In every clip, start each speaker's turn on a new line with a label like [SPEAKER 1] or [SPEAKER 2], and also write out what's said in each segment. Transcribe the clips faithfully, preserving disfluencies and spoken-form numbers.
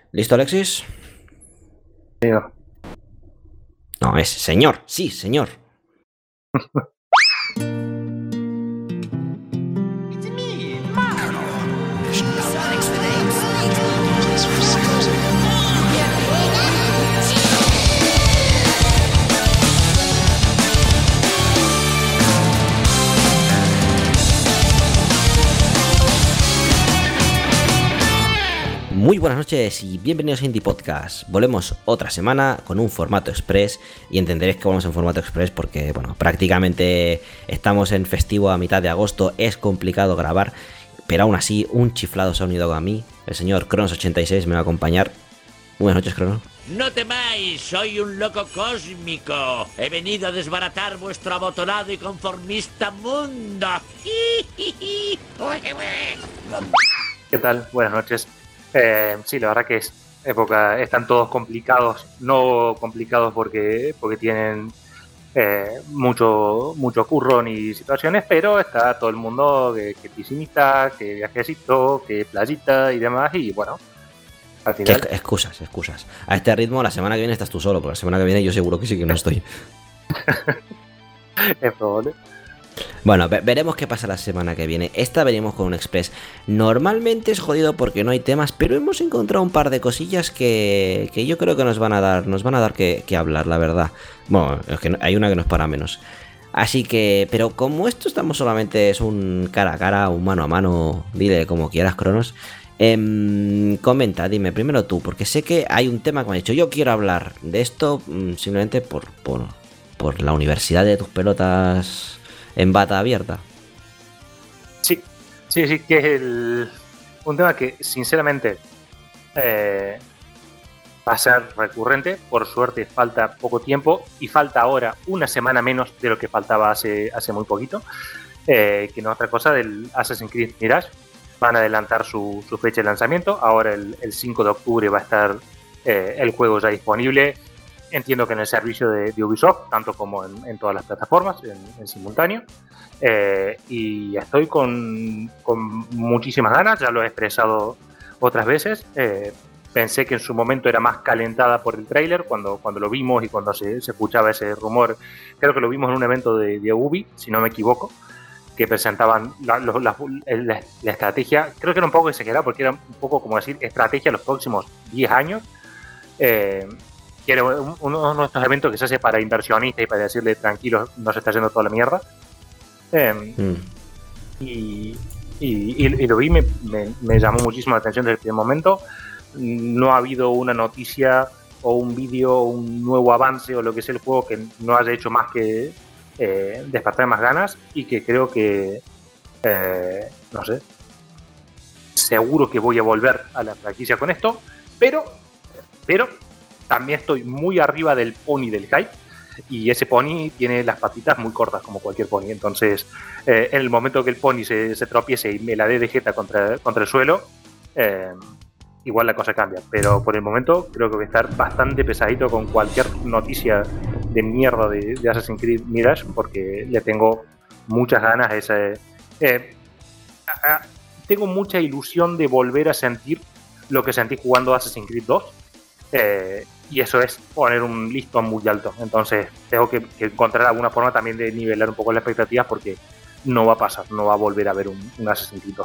[SPEAKER 1] ¿Listo, Alexis?
[SPEAKER 2] Digo,
[SPEAKER 1] No, es señor. Sí, señor. Muy buenas noches y bienvenidos a Indie Podcast. Volvemos otra semana con un formato express y entenderéis que volvemos en formato express porque, bueno, prácticamente estamos en festivo a mitad de agosto, es complicado grabar, pero aún así un chiflado se ha unido a mí. El señor Cronos ochenta y seis me va a acompañar. Buenas noches, Cronos.
[SPEAKER 3] No temáis, soy un loco cósmico. He venido a desbaratar vuestro abotonado y conformista mundo.
[SPEAKER 2] ¿qué tal? Buenas noches. Eh, sí, la verdad que es época, están todos complicados, no complicados porque, porque tienen eh, mucho, mucho curro ni situaciones, pero está todo el mundo que, que piscinita, que viajecito, que playita y demás, y bueno, al
[SPEAKER 1] ¿Qué
[SPEAKER 2] final...
[SPEAKER 1] excusas, excusas? A este ritmo la semana que viene estás tú solo, porque la semana que viene yo seguro que sí que no estoy.
[SPEAKER 2] es probable.
[SPEAKER 1] Bueno, ve- veremos qué pasa la semana que viene. Esta venimos con un express. Normalmente es jodido porque no hay temas, pero hemos encontrado un par de cosillas que, que yo creo que nos van a dar, nos van a dar que, que hablar, la verdad. Bueno, es que no- hay una que no es para menos. Así que, pero como esto estamos solamente es un cara a cara, un mano a mano, dile como quieras, Cronos. Em, comenta, dime primero tú, porque sé que hay un tema que me ha dicho. Yo quiero hablar de esto mm, simplemente por, por, por la universidad de tus pelotas en bata abierta.
[SPEAKER 2] Sí, sí, sí, que es el, un tema que sinceramente eh, va a ser recurrente. Por suerte falta poco tiempo y falta ahora una semana menos de lo que faltaba hace, hace muy poquito, eh, que no es otra cosa del Assassin's Creed Mirage. Van a adelantar su, su fecha de lanzamiento. Ahora el, el cinco de octubre va a estar eh, el juego ya disponible. Entiendo que en el servicio de, de Ubisoft, tanto como en, en todas las plataformas, en, en simultáneo. Eh, y estoy con, con muchísimas ganas, ya lo he expresado otras veces. Eh, pensé que en su momento era más calentada por el tráiler, cuando, cuando lo vimos y cuando se, se escuchaba ese rumor. Creo que lo vimos en un evento de, de Ubi, si no me equivoco, que presentaban la, la, la, la, la estrategia. Creo que era un poco exagerado, porque era un poco como decir estrategia los próximos diez años. Eh, que era uno de estos eventos que se hace para inversionistas y para decirle tranquilos, no se está yendo toda la mierda. Eh, mm. y, y, y lo vi, me, me, me llamó muchísimo la atención desde el primer momento. No ha habido una noticia o un vídeo o un nuevo avance o lo que sea el juego que no haya hecho más que eh, despertar más ganas, y que creo que eh, no sé, seguro que voy a volver a la franquicia con esto, pero pero también estoy muy arriba del pony del hype, y ese pony tiene las patitas muy cortas como cualquier pony. Entonces eh, en el momento que el pony se, se tropiece y me la dé de jeta contra, contra el suelo, eh, igual la cosa cambia, pero por el momento creo que voy a estar bastante pesadito con cualquier noticia de mierda de, de Assassin's Creed Mirage, porque le tengo muchas ganas a ese, eh, a, a, tengo mucha ilusión de volver a sentir lo que sentí jugando Assassin's Creed dos. Eh, y eso es poner un listón muy alto. Entonces tengo que, que encontrar alguna forma también de nivelar un poco las expectativas, porque no va a pasar, no va a volver a haber un, un Assassin's Creed dos.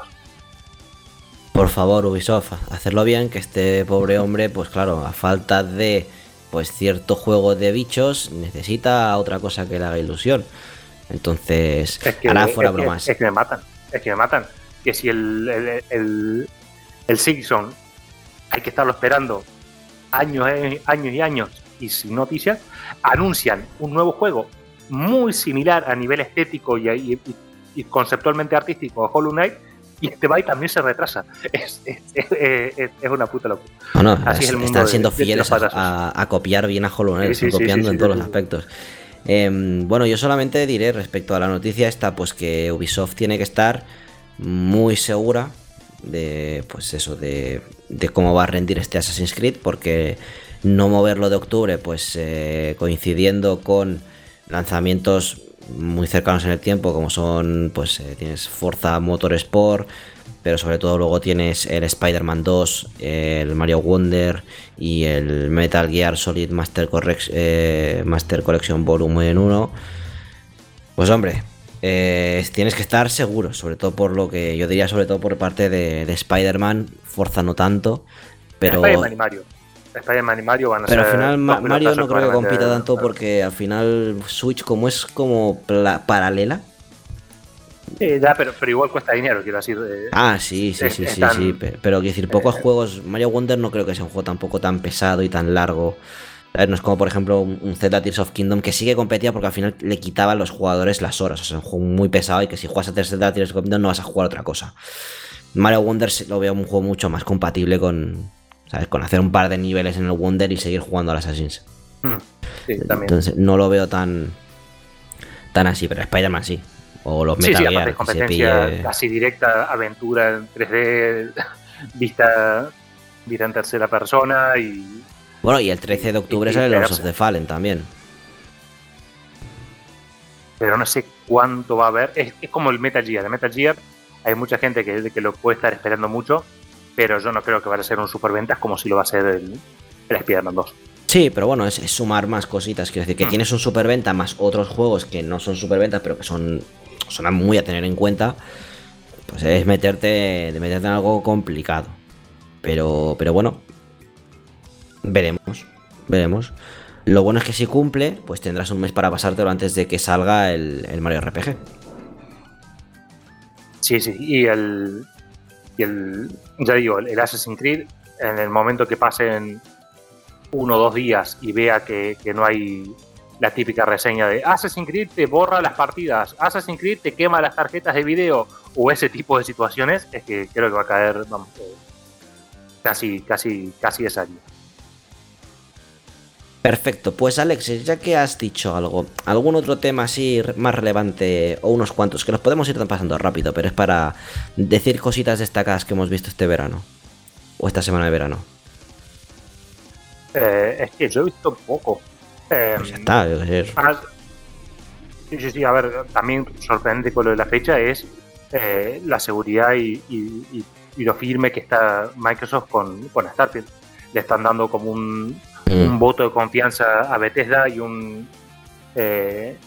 [SPEAKER 1] Por favor, Ubisoft, hacerlo bien, que este pobre hombre, pues claro, a falta de pues cierto juego de bichos, necesita otra cosa que le haga ilusión. Entonces,
[SPEAKER 2] es que,
[SPEAKER 1] hará fuera
[SPEAKER 2] es
[SPEAKER 1] bromas.
[SPEAKER 2] Que, es que me matan, es que me matan. Que si el, el, el, el Silksong hay que estarlo esperando años, años y años y sin noticias, anuncian un nuevo juego muy similar a nivel estético y, y, y conceptualmente artístico a Hollow Knight, y este byte también se retrasa. Es, es, es, es, es una puta locura.
[SPEAKER 1] Bueno,
[SPEAKER 2] Así
[SPEAKER 1] es,
[SPEAKER 2] es el mundo
[SPEAKER 1] están siendo
[SPEAKER 2] de, de
[SPEAKER 1] fieles a, a, a copiar bien a Hollow Knight,
[SPEAKER 2] sí,
[SPEAKER 1] están
[SPEAKER 2] sí,
[SPEAKER 1] copiando
[SPEAKER 2] sí, sí,
[SPEAKER 1] en
[SPEAKER 2] sí,
[SPEAKER 1] todos
[SPEAKER 2] sí,
[SPEAKER 1] los
[SPEAKER 2] sí.
[SPEAKER 1] aspectos. Eh, bueno, yo solamente diré respecto a la noticia esta, pues que Ubisoft tiene que estar muy segura de, pues eso, de, de cómo va a rendir este Assassin's Creed, porque no moverlo de octubre, pues eh, coincidiendo con lanzamientos muy cercanos en el tiempo, como son, pues eh, tienes Forza Motorsport, pero sobre todo luego tienes el Spider-Man dos, el Mario Wonder y el Metal Gear Solid Master, Correct, eh, Master Collection Volumen uno. Pues hombre, eh, tienes que estar seguro, sobre todo por lo que yo diría, sobre todo por parte de, de Spider-Man, Forza no tanto, pero...
[SPEAKER 2] Spider-Man y Mario. Spider-Man y Mario van a
[SPEAKER 1] pero
[SPEAKER 2] ser...
[SPEAKER 1] al final Ma- Mario no creo que compita
[SPEAKER 2] probablemente-
[SPEAKER 1] tanto porque al final Switch como es como pla- paralela.
[SPEAKER 2] Sí, ya, pero, pero igual cuesta dinero, quiero decir. eh,
[SPEAKER 1] Ah, sí, sí,
[SPEAKER 2] es-
[SPEAKER 1] sí, sí,
[SPEAKER 2] están-
[SPEAKER 1] sí. pe- Pero quiero decir, pocos
[SPEAKER 2] eh,
[SPEAKER 1] juegos. Mario Wonder no creo que sea un juego tampoco tan pesado y tan largo. A ver, no es como, por ejemplo, un un Zelda Tears of Kingdom que sí que competía porque al final le quitaba a los jugadores las horas. O sea, es un juego muy pesado y que si juegas a Zelda Tears of Kingdom no vas a jugar otra cosa. Mario Wonder sí lo veo un juego mucho más compatible con, ¿sabes? Con hacer un par de niveles en el Wonder y seguir jugando al Assassin's.
[SPEAKER 2] mm, sí, también.
[SPEAKER 1] Entonces no lo veo tan tan así, pero Spider-Man sí. O los
[SPEAKER 2] Sí,
[SPEAKER 1] Metal
[SPEAKER 2] sí, aparte
[SPEAKER 1] Gear,
[SPEAKER 2] de
[SPEAKER 1] que se
[SPEAKER 2] competencia
[SPEAKER 1] pille-
[SPEAKER 2] casi directa, aventura en tres D, vista, vista en tercera persona y...
[SPEAKER 1] Bueno, y el trece de octubre
[SPEAKER 2] y- y
[SPEAKER 1] sale Lords
[SPEAKER 2] pegarse.
[SPEAKER 1] of the Fallen también.
[SPEAKER 2] Pero no sé cuánto va a haber. Es, es como el Metal Gear. El Metal Gear hay mucha gente que, que lo puede estar esperando mucho, pero yo no creo que vaya a ser un superventas como si lo va a ser el, el Spider-Man dos.
[SPEAKER 1] Sí, pero bueno, es, es sumar más cositas. Quiero decir, que
[SPEAKER 2] Hmm.
[SPEAKER 1] tienes un superventa más otros juegos que no son superventas, pero que son, son muy a tener en cuenta. Pues es meterte, de meterte en algo complicado. Pero, pero bueno, veremos, veremos. Lo bueno es que si cumple, pues tendrás un mes para pasártelo antes de que salga el, el Mario R P G.
[SPEAKER 2] Sí, sí. Y el, y el. Ya digo, el Assassin's Creed, en el momento que pasen uno o dos días y vea que, que no hay la típica reseña de Assassin's Creed te borra las partidas, Assassin's Creed te quema las tarjetas de video o ese tipo de situaciones, es que creo que va a caer, vamos, eh, casi, casi, casi esa día.
[SPEAKER 1] Perfecto, pues Alexis, ya que has dicho algo, algún otro tema así re- más relevante o unos cuantos, que los podemos ir pasando rápido, pero es para decir cositas destacadas que hemos visto este verano o esta semana de verano.
[SPEAKER 2] Eh, es que yo he visto poco. Eh,
[SPEAKER 1] Pues ya está, es decir,
[SPEAKER 2] ah, sí, sí, sí, a ver, también sorprendente con lo de la fecha es eh, la seguridad y, y- y- y lo firme que está Microsoft con, con Starfield. Le están dando como un, un
[SPEAKER 1] mm,
[SPEAKER 2] voto de confianza a Bethesda y un eh,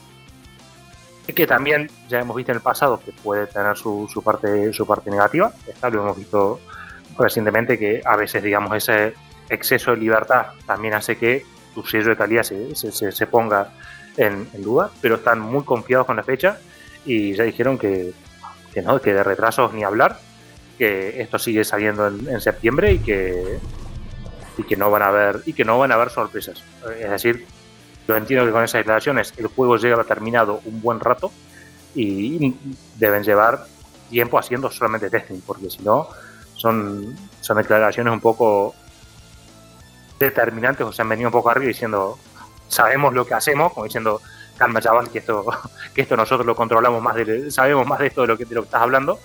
[SPEAKER 2] que también ya hemos visto en el pasado que puede tener su, su parte su parte negativa. Esta lo hemos visto recientemente, que a veces, digamos, ese exceso de libertad también hace que tu sello de calidad se, se, se- se ponga en, en duda, pero están muy confiados con la fecha y ya dijeron que, que no, que de retrasos ni hablar, que esto sigue saliendo en, en septiembre y que y que no van a haber y que no van a haber sorpresas. Es decir, yo entiendo que con esas declaraciones el juego llega terminado un buen rato y deben llevar tiempo haciendo solamente testing, porque si no son, son declaraciones un poco determinantes, o se han venido un poco arriba diciendo sabemos lo que hacemos, como diciendo calma chaval, que esto, que esto nosotros lo controlamos más, de, sabemos más de esto de lo que, de lo que estás hablando.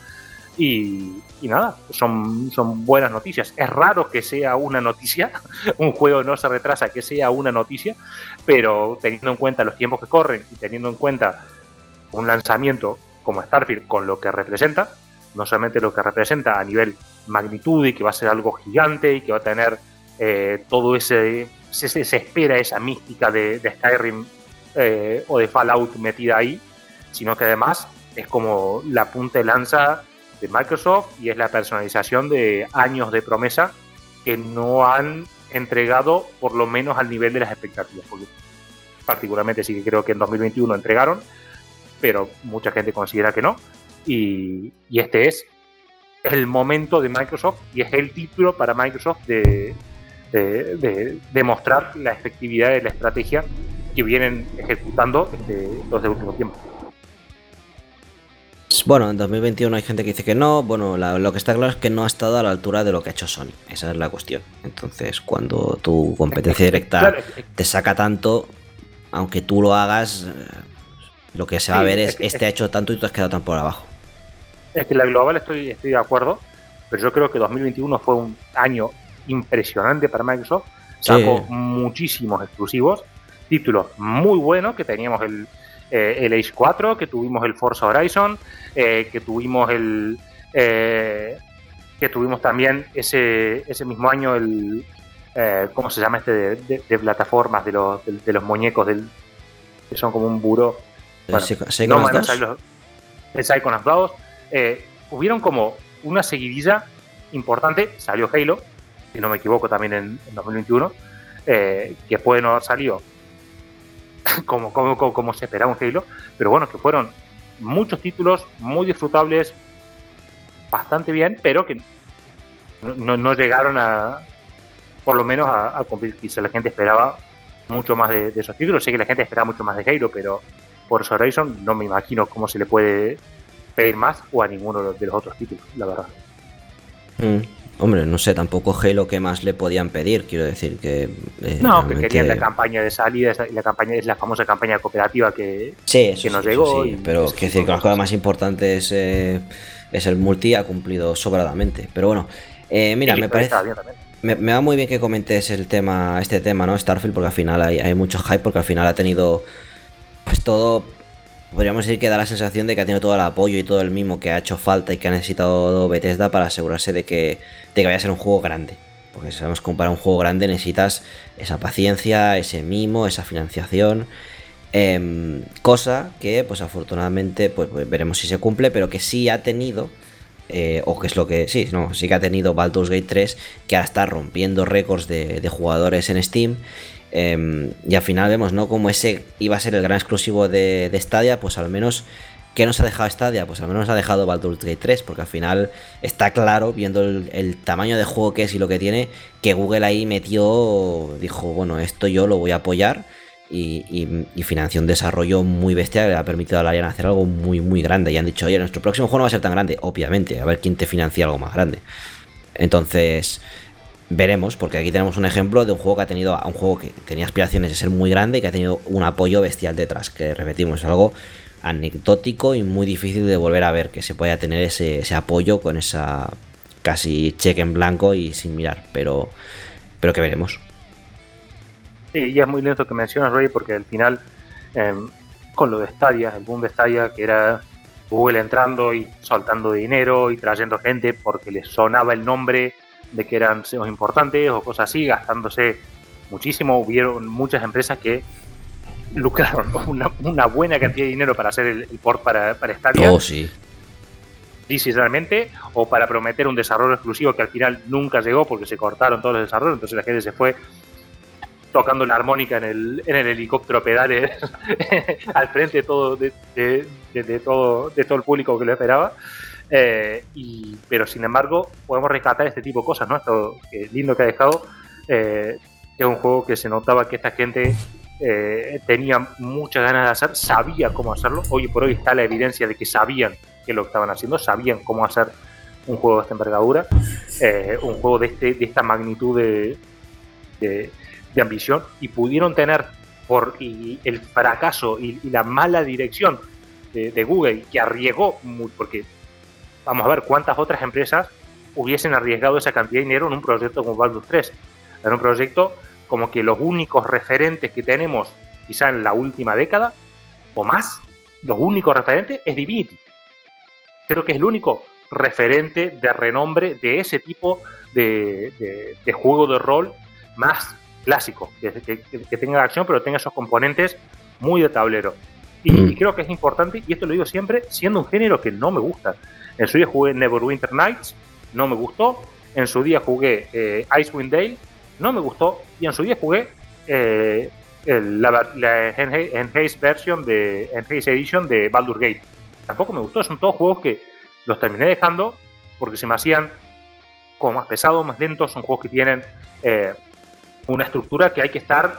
[SPEAKER 2] Y, y nada, son, son buenas noticias. Es raro que sea una noticia, un juego no se retrasa, que sea una noticia, pero teniendo en cuenta los tiempos que corren y teniendo en cuenta un lanzamiento como Starfield con lo que representa, no solamente lo que representa a nivel magnitud y que va a ser algo gigante y que va a tener eh, todo ese, se, se espera esa mística de, de Skyrim eh, o de Fallout metida ahí, sino que además es como la punta de lanza de Microsoft y es la personalización de años de promesa que no han entregado por lo menos al nivel de las expectativas, porque particularmente sí que creo que en dos mil veintiuno entregaron, pero mucha gente considera que no, y, y este es el momento de Microsoft y es el título para Microsoft de, de, de, de mostrar la efectividad de la estrategia que vienen ejecutando este, los de último tiempo.
[SPEAKER 1] bueno, en dos mil veintiuno hay gente que dice que no. Bueno, la- lo que está claro es que no ha estado a la altura de lo que ha hecho Sony. Esa es la cuestión. Entonces, cuando tu competencia directa
[SPEAKER 2] Claro, es-
[SPEAKER 1] te saca tanto, aunque tú lo hagas, eh, lo que se va a
[SPEAKER 2] Sí,
[SPEAKER 1] ver
[SPEAKER 2] es
[SPEAKER 1] es
[SPEAKER 2] que-
[SPEAKER 1] este ha hecho tanto y tú has quedado tan por abajo.
[SPEAKER 2] Es que la global estoy, estoy de acuerdo, pero yo creo que dos mil veintiuno fue un año impresionante para Microsoft. Sacó
[SPEAKER 1] Sí.
[SPEAKER 2] muchísimos exclusivos, títulos muy buenos, que teníamos el, eh, el Age cuatro, que tuvimos el Forza Horizon, eh, que tuvimos el, Eh, que tuvimos también ese, ese mismo año el... Eh, ¿Cómo se llama este de, de, de plataformas, de los, de, de los muñecos, del, que son como un buró? Bueno,
[SPEAKER 1] ¿Psychonauts
[SPEAKER 2] no
[SPEAKER 1] dos?
[SPEAKER 2] los, el Psychonauts dos. Eh, hubieron como una seguidilla importante. Salió Halo, si no me equivoco, también en, en dos mil veintiuno, eh, que puede no haber salido como, como, como, como se esperaba un Halo, pero bueno, que fueron muchos títulos muy disfrutables, bastante bien, pero que no, no, no llegaron a, por lo menos, a, a cumplir. Quizá la gente esperaba mucho más de, de esos títulos. Sé que la gente esperaba mucho más de Halo, pero por Horizon no me imagino cómo se le puede pedir más o a ninguno de los otros títulos, la verdad.
[SPEAKER 1] Mm, hombre, no sé, tampoco Halo qué más le podían pedir, quiero decir que... Eh,
[SPEAKER 2] no,
[SPEAKER 1] realmente...
[SPEAKER 2] que querían la campaña de salida, la campaña es la famosa campaña cooperativa que,
[SPEAKER 1] sí, eso
[SPEAKER 2] que nos
[SPEAKER 1] sí,
[SPEAKER 2] llegó.
[SPEAKER 1] Sí,
[SPEAKER 2] y
[SPEAKER 1] pero quiero decir que las cosas más importantes eh, es el multi, ha cumplido sobradamente. Pero bueno, eh, mira,
[SPEAKER 2] sí,
[SPEAKER 1] me parece... Me, me va muy bien que comentes el tema, este tema, ¿no? Starfield, porque al final hay, hay mucho hype, porque al final ha tenido pues todo, podríamos decir que da la sensación de que ha tenido todo el apoyo y todo el mimo que ha hecho falta y que ha necesitado Bethesda para asegurarse de que, de que vaya a ser un juego grande. Porque sabemos que para un juego grande necesitas esa paciencia, ese mimo, esa financiación. Eh, cosa que, pues afortunadamente, pues, pues veremos si se cumple, pero que sí ha tenido... Eh, o que es lo que sí, no, sí que ha tenido Baldur's Gate tres, que ahora está rompiendo récords de, de jugadores en Steam, eh, y al final vemos, ¿no?, como ese iba a ser el gran exclusivo de, de Stadia, pues al menos, ¿qué nos ha dejado Stadia? Pues al menos nos ha dejado Baldur's Gate tres, porque al final está claro, viendo el, el tamaño de juego que es y lo que tiene, que Google ahí metió, dijo, bueno, esto yo lo voy a apoyar. Y, y, y financió un desarrollo muy bestia que le ha permitido a Larian hacer algo muy muy grande. Y han dicho, oye, nuestro próximo juego no va a ser tan grande. Obviamente, a ver quién te financia algo más grande. Entonces, veremos, porque aquí tenemos un ejemplo de un juego que ha tenido, un juego que tenía aspiraciones de ser muy grande y que ha tenido un apoyo bestial detrás, que repetimos, es algo anecdótico y muy difícil de volver a ver, que se pueda tener ese, ese apoyo con esa casi cheque en blanco y sin mirar, pero, pero que veremos.
[SPEAKER 2] Sí, y es muy lento que mencionas, Roy, porque al final, eh, con lo de Stadia, el boom de Stadia, que era Google entrando y soltando dinero y trayendo gente porque les sonaba el nombre de que eran S E Os importantes o cosas así, gastándose muchísimo. Hubieron muchas empresas que lucraron una, una buena cantidad de dinero para hacer el, el port para, para Stadia.
[SPEAKER 1] Oh, sí.
[SPEAKER 2] Sí, sinceramente, o para prometer un desarrollo exclusivo que al final nunca llegó porque se cortaron todos los desarrollos, entonces la gente se fue tocando la armónica en el, en el helicóptero pedales al frente de todo, de, de, de, de, todo, de todo el público que lo esperaba. Eh, y, pero sin embargo, podemos rescatar este tipo de cosas, ¿no? Esto que lindo que ha dejado, eh, que es un juego que se notaba que esta gente eh, tenía muchas ganas de hacer, sabía cómo hacerlo. Hoy por hoy está la evidencia de que sabían que lo estaban haciendo, sabían cómo hacer un juego de esta envergadura, eh, un juego de, este, de esta magnitud de, de de ambición, y pudieron tener por y el fracaso y, y la mala dirección de, de Google, que arriesgó mucho, porque vamos a ver cuántas otras empresas hubiesen arriesgado esa cantidad de dinero en un proyecto como Baldur's tres, en un proyecto como que los únicos referentes que tenemos quizá en la última década o más, los únicos referentes es Divinity. Creo que es el único referente de renombre de ese tipo de, de, de juego de rol más clásico, que, que, que tenga acción pero tenga esos componentes muy de tablero. Y, mm. y creo que es importante, y esto lo digo siempre, siendo un género que no me gusta. En su día jugué Neverwinter Nights, no me gustó. En su día jugué eh, Icewind Dale, no me gustó. Y en su día jugué eh, el, la, la Enhanced version de Enhanced Edition de Baldur's Gate. Tampoco me gustó. Son todos juegos que los terminé dejando porque se me hacían como más pesados, más lentos. Son juegos que tienen eh, una estructura que hay que estar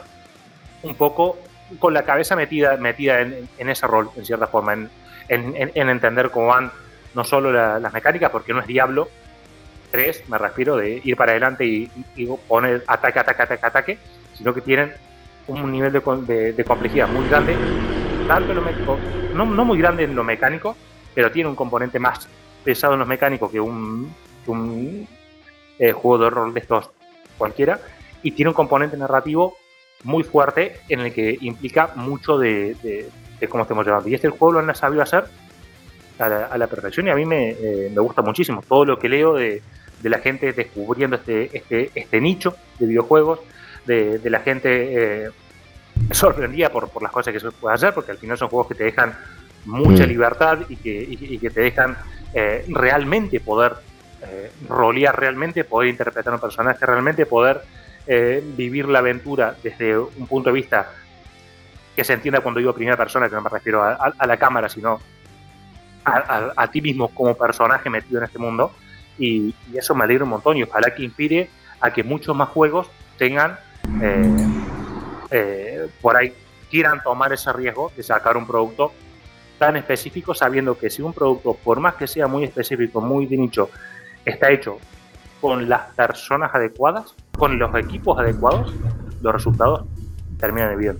[SPEAKER 2] un poco con la cabeza metida, metida en, en ese rol, en cierta forma, en, en, en entender cómo van no solo la, las mecánicas, porque no es Diablo tres, me refiero, de ir para adelante y, y poner ataque, ataque, ataque, ataque, sino que tienen un nivel de, de, de complejidad muy grande, tanto en lo mecánico, no, no muy grande en lo mecánico, pero tiene un componente más pesado en los mecánicos que un, que un eh, juego de rol de estos cualquiera, y tiene un componente narrativo muy fuerte en el que implica mucho de, de, de cómo estamos llevando. Y este juego lo han sabido hacer a la, a la perfección y a mí me, eh, me gusta muchísimo todo lo que leo de, de la gente descubriendo este, este, este nicho de videojuegos, de, de la gente eh, sorprendida por, por las cosas que se puede hacer, porque al final son juegos que te dejan mucha
[SPEAKER 1] Mm.
[SPEAKER 2] libertad y que, y, y que te dejan eh, realmente poder eh, rolear, realmente poder interpretar un personaje, realmente poder eh, vivir la aventura desde un punto de vista que se entienda cuando digo primera persona, que no me refiero a, a, a la cámara, sino a, a, a ti mismo como personaje metido en este mundo. Y, y eso me alegra un montón y ojalá que inspire a que muchos más juegos tengan eh, eh, por ahí quieran tomar ese riesgo de sacar un producto tan específico, sabiendo que si un producto, por más que sea muy específico, muy de nicho, está hecho con las personas adecuadas, con los equipos adecuados, los resultados terminan bien.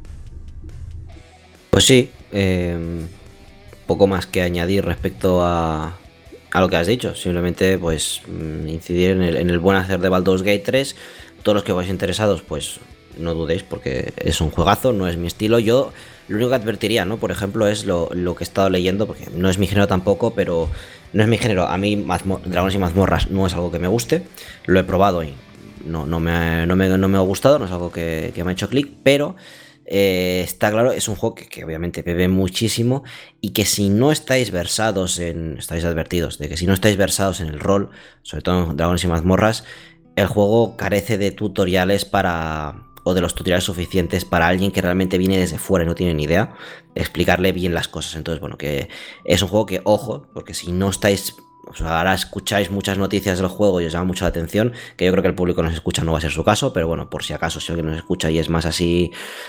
[SPEAKER 1] Pues sí, eh, poco más que añadir respecto a, a lo que has dicho. Simplemente pues incidir en el, en el buen hacer de Baldur's Gate tres. Todos los que vais interesados, pues no dudéis, porque es un juegazo, no es mi estilo. Yo lo único que advertiría, ¿no? Por ejemplo, es lo, lo que he estado leyendo, porque no es mi género tampoco, pero no es mi género. A mí mazmo, Dragones y Mazmorras no es algo que me guste. Lo he probado y no, no, me, no, me, no me ha gustado, no es algo que, que me ha hecho clic, pero eh, está claro, es un juego que, que obviamente bebe muchísimo y que si no estáis versados en... Estáis advertidos de que si no estáis versados en el rol, sobre todo en Dragones y Mazmorras, el juego carece de tutoriales para... o de los tutoriales suficientes para alguien que realmente viene desde fuera y no tiene ni idea, explicarle bien las cosas. Entonces, bueno, que es un juego que, ojo, porque si no estáis... O sea, ahora escucháis muchas noticias del juego y os llama mucho la atención, que yo creo que el público nos escucha, no va a ser su caso, pero bueno, por si acaso, si alguien nos escucha y es más así,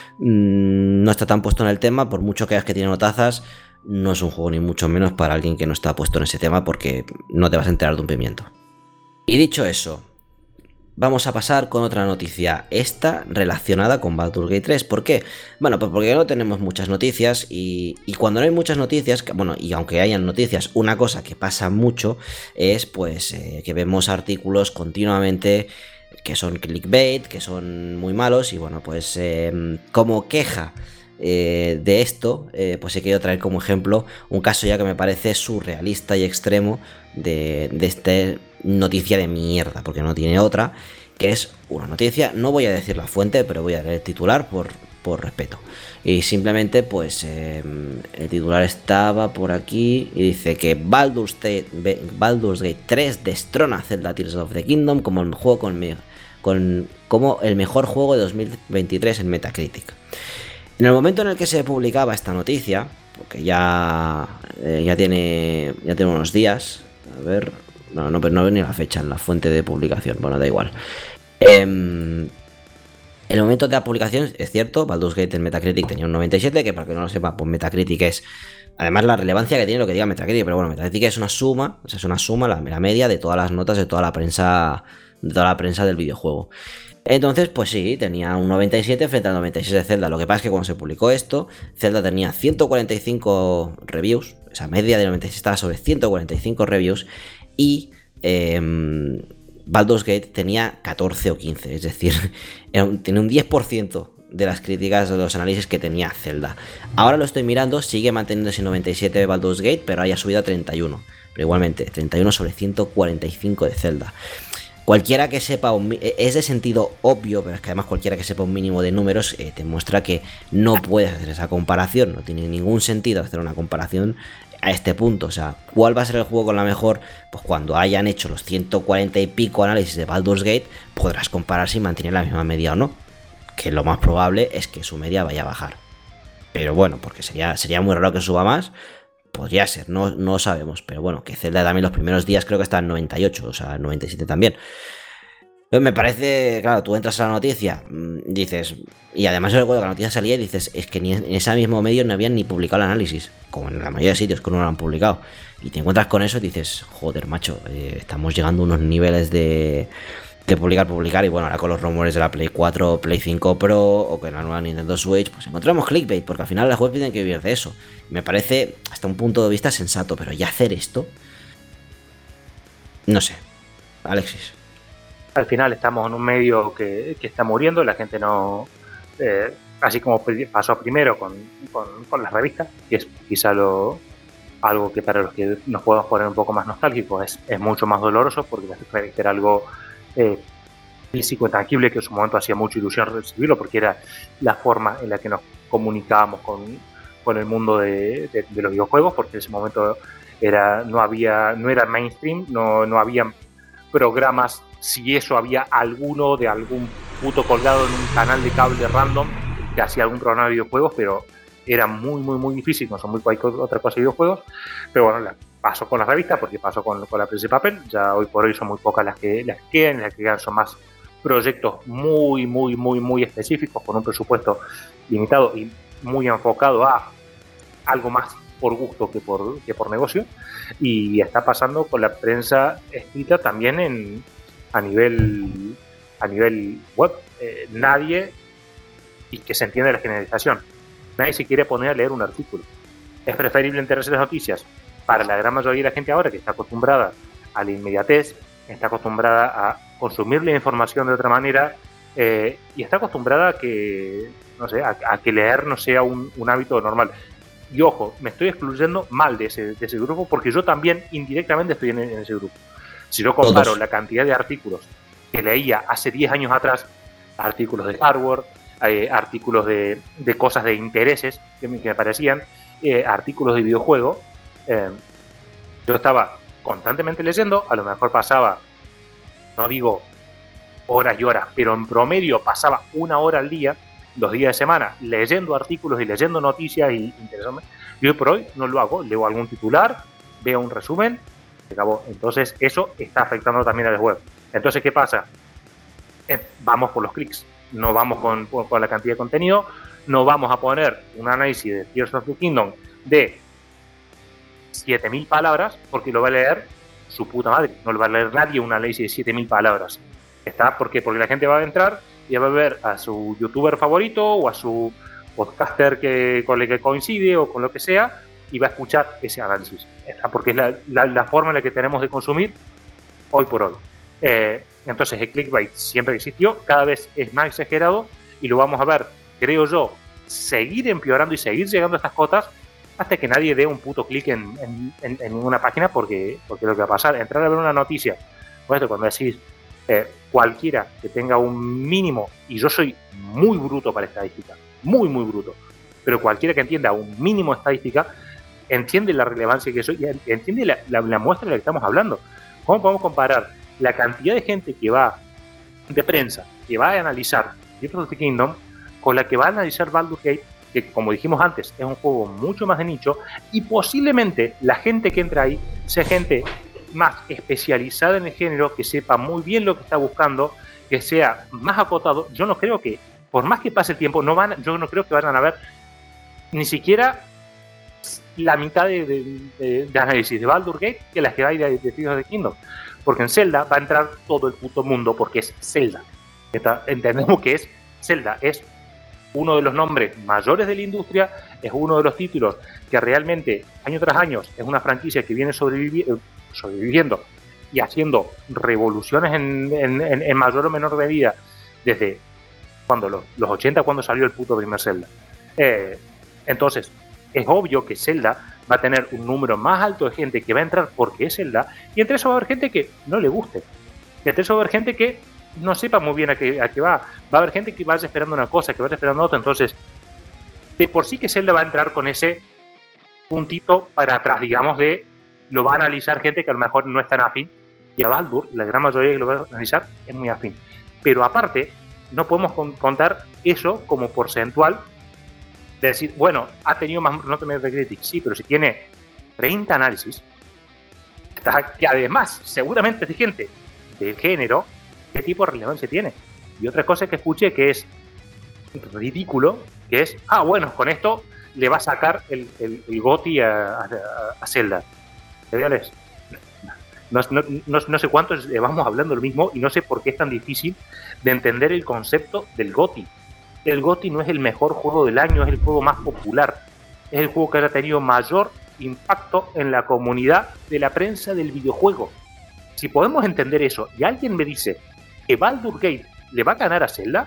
[SPEAKER 1] mmm, no está tan puesto en el tema, por mucho que veas que tiene notazas, no es un juego ni mucho menos para alguien que no está puesto en ese tema, porque no te vas a enterar de un pimiento. Y dicho eso, vamos a pasar con otra noticia, esta relacionada con Baldur's Gate tres. ¿Por qué? Bueno, pues porque no tenemos muchas noticias y, y cuando no hay muchas noticias, bueno, y aunque hayan noticias, una cosa que pasa mucho es pues eh, que vemos artículos continuamente que son clickbait, que son muy malos y bueno, pues eh, como queja eh, de esto, eh, pues he querido traer como ejemplo un caso ya que me parece surrealista y extremo de, de este... noticia de mierda, porque no tiene otra, que es una noticia, no voy a decir la fuente, pero voy a leer el titular por, por respeto. Y simplemente, pues, eh, el titular estaba por aquí y dice que Baldur's Gate, Baldur's Gate tres destrona Zelda Tears of the Kingdom como el juego con, con, como el mejor juego de dos mil veintitrés en Metacritic. En el momento en el que se publicaba esta noticia, porque ya, eh, ya, tiene, ya tiene unos días, a ver... No, no, pero no veo ni la fecha en la fuente de publicación. Bueno, da igual. Eh, en el momento de la publicación, es cierto, Baldur's Gate en Metacritic tenía un noventa y siete, que para que no lo sepa, pues Metacritic es... Además, la relevancia que tiene lo que diga Metacritic, pero bueno, Metacritic es una suma, o sea, es una suma, la, la media de todas las notas de toda la prensa, de toda la prensa del videojuego. Entonces, pues sí, tenía un noventa y siete frente al noventa y seis de Zelda. Lo que pasa es que cuando se publicó esto, Zelda tenía ciento cuarenta y cinco reviews, esa media de noventa y seis estaba sobre ciento cuarenta y cinco reviews, y eh, Baldur's Gate tenía catorce o quince, es decir, un, tiene un diez por ciento de las críticas de los análisis que tenía Zelda. Ahora lo estoy mirando, sigue manteniendo ese noventa y siete de Baldur's Gate, pero haya subido a treinta y uno. Pero igualmente, treinta y uno sobre ciento cuarenta y cinco de Zelda. Cualquiera que sepa, un, es de sentido obvio, pero es que además cualquiera que sepa un mínimo de números eh, te muestra que no puedes hacer esa comparación, no tiene ningún sentido hacer una comparación a este punto. O sea, ¿cuál va a ser el juego con la mejor? Pues cuando hayan hecho los ciento cuarenta y pico análisis de Baldur's Gate, podrás comparar si mantiene la misma media o no. Que lo más probable es que su media vaya a bajar. Pero bueno, porque sería, sería muy raro que suba más. Podría ser, no, no sabemos. Pero bueno, que Zelda también los primeros días creo que está en noventa y ocho, o sea, noventa y siete también. Entonces me parece, claro, tú entras a la noticia, dices, y además yo recuerdo que la noticia salía y dices, es que ni en ese mismo medio no habían ni publicado el análisis, como en la mayoría de sitios que no lo han publicado. Y te encuentras con eso y dices, joder, macho, eh, estamos llegando a unos niveles de, de publicar, publicar, y bueno, ahora con los rumores de la Play cuatro, Play cinco Pro, o con la nueva Nintendo Switch, pues encontramos clickbait, porque al final las webs tienen que vivir de eso. Me parece, hasta un punto de vista, sensato, pero ya hacer esto, no sé. Alexis.
[SPEAKER 2] Al final estamos en un medio que, que está muriendo, la gente no... Eh, así como pasó primero con, con, con las revistas, que es quizá lo, algo que para los que nos podemos poner un poco más nostálgicos es, es mucho más doloroso, porque la Street Fighter era algo eh, físico, tangible, que en su momento hacía mucha ilusión recibirlo, porque era la forma en la que nos comunicábamos con, con el mundo de, de, de los videojuegos, porque en ese momento era, no había, no era mainstream, no, no había programas, si eso había alguno de algún puto colgado en un canal de cable random que hacía algún programa de videojuegos, pero era muy, muy, muy difícil, no son muy cualquier otra cosa de videojuegos, pero bueno, la, pasó con las revistas, porque pasó con, con la prensa de papel, ya hoy por hoy son muy pocas las que, las que quedan, las que quedan son más proyectos muy, muy, muy, muy específicos, con un presupuesto limitado y muy enfocado a algo más por gusto que por, que por negocio, y está pasando con la prensa escrita también en, a nivel a nivel web. Eh, nadie, y que se entiende la generalización, nadie se quiere poner a leer un artículo. Es preferible enterarse de las noticias para la gran mayoría de la gente ahora, que está acostumbrada a la inmediatez, está acostumbrada a consumir la información de otra manera, eh, y está acostumbrada a que, no sé, a, a que leer no sea un, un hábito normal. Y ojo, me estoy excluyendo mal de ese, de ese grupo, porque yo también indirectamente estoy en, en ese grupo. Si yo comparo Todos. la cantidad de artículos que leía hace diez años atrás, artículos de hardware, eh, artículos de, de cosas de intereses que me, que me parecían, eh, artículos de videojuegos, eh, yo estaba constantemente leyendo, a lo mejor pasaba, no digo horas y horas, pero en promedio pasaba una hora al día, los días de semana, leyendo artículos y leyendo noticias y interesándome. Y hoy por hoy no lo hago, leo algún titular, veo un resumen, se acabó. Entonces eso está afectando también a la web. Entonces, ¿qué pasa? Eh, vamos por los clics, no vamos con, con, con la cantidad de contenido, no vamos a poner un análisis de Tears of the Kingdom de siete mil palabras, porque lo va a leer su puta madre, no lo va a leer nadie un análisis de siete mil palabras. ¿Está? ¿Por qué? Porque la gente va a entrar y va a ver a su youtuber favorito o a su podcaster que, con el que coincide o con lo que sea, y va a escuchar ese análisis. ¿Está? Porque es la, la, la forma en la que tenemos de consumir hoy por hoy. Eh, entonces el clickbait siempre existió, cada vez es más exagerado, y lo vamos a ver, creo yo, seguir empeorando y seguir llegando a estas cotas hasta que nadie dé un puto clic en, en, en, en una página, porque, porque lo que va a pasar, entrar a ver una noticia, pues esto, cuando decís eh, cualquiera que tenga un mínimo, y yo soy muy bruto para estadística, muy muy bruto, pero cualquiera que entienda un mínimo estadística entiende la relevancia que soy y entiende la, la, la muestra de la que estamos hablando. ¿Cómo podemos comparar la cantidad de gente que va de prensa, que va a analizar Tears of the Kingdom, con la que va a analizar Baldur's Gate, que como dijimos antes es un juego mucho más de nicho, y posiblemente la gente que entra ahí sea gente más especializada en el género, que sepa muy bien lo que está buscando, que sea más acotado? Yo no creo que, por más que pase el tiempo, no van, yo no creo que vayan a ver ni siquiera la mitad de, de, de, de análisis de Baldur's Gate que las que hay de, de Tears of the Kingdom, porque en Zelda va a entrar todo el puto mundo, porque es Zelda. Está, entendemos que es Zelda, es uno de los nombres mayores de la industria, es uno de los títulos que realmente año tras año es una franquicia que viene sobrevivi- sobreviviendo y haciendo revoluciones en, en, en, en mayor o menor medida desde cuando los, los ochenta, cuando salió el puto primer Zelda. Eh, entonces, es obvio que Zelda va a tener un número más alto de gente que va a entrar porque es Zelda, y entre eso va a haber gente que no le guste, y entre eso va a haber gente que no sepa muy bien a qué, a qué va, va a haber gente que vaya esperando una cosa, que vaya esperando otra. Entonces, de por sí que Zelda va a entrar con ese puntito para atrás, digamos, de lo va a analizar gente que a lo mejor no es tan afín, y a Baldur, la gran mayoría que lo va a analizar es muy afín. Pero aparte, no podemos contar eso como porcentual de decir, bueno, ha tenido más nota de Metacritic, sí, pero si tiene treinta análisis, que además seguramente es de gente del género, ¿qué tipo de relevancia tiene? Y otra cosa que escuché que es ridículo, que es, ah, bueno, con esto le va a sacar el, el, el GOTY a, a, a Zelda. ¿Cereales? No, no, no, no sé cuántos vamos hablando lo mismo, y no sé por qué es tan difícil de entender el concepto del GOTY. El GOTY no es el mejor juego del año, es el juego más popular, es el juego que haya tenido mayor impacto en la comunidad de la prensa del videojuego. Si podemos entender eso y alguien me dice que Baldur's Gate le va a ganar a Zelda,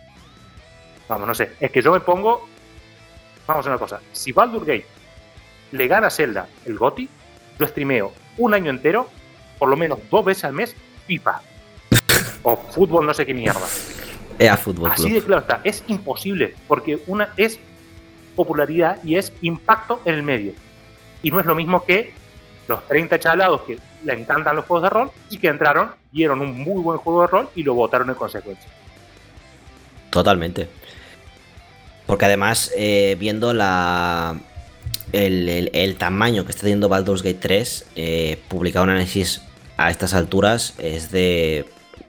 [SPEAKER 2] vamos, no sé, es que yo me pongo, vamos a una cosa, si Baldur's Gate le gana a Zelda el G O T Y, yo streameo un año entero, por lo menos dos veces al mes, FIFA. O fútbol, no sé qué mierda.
[SPEAKER 1] Ea Fútbol
[SPEAKER 2] Así
[SPEAKER 1] Club.
[SPEAKER 2] de claro está. Es imposible, porque una es popularidad y es impacto en el medio. Y no es lo mismo que los treinta chalados que le encantan los juegos de rol y que entraron, vieron un muy buen juego de rol y lo votaron en consecuencia.
[SPEAKER 1] Totalmente. Porque además, eh, viendo la el, el, el tamaño que está teniendo Baldur's Gate tres, eh, publicar un análisis a estas alturas es de...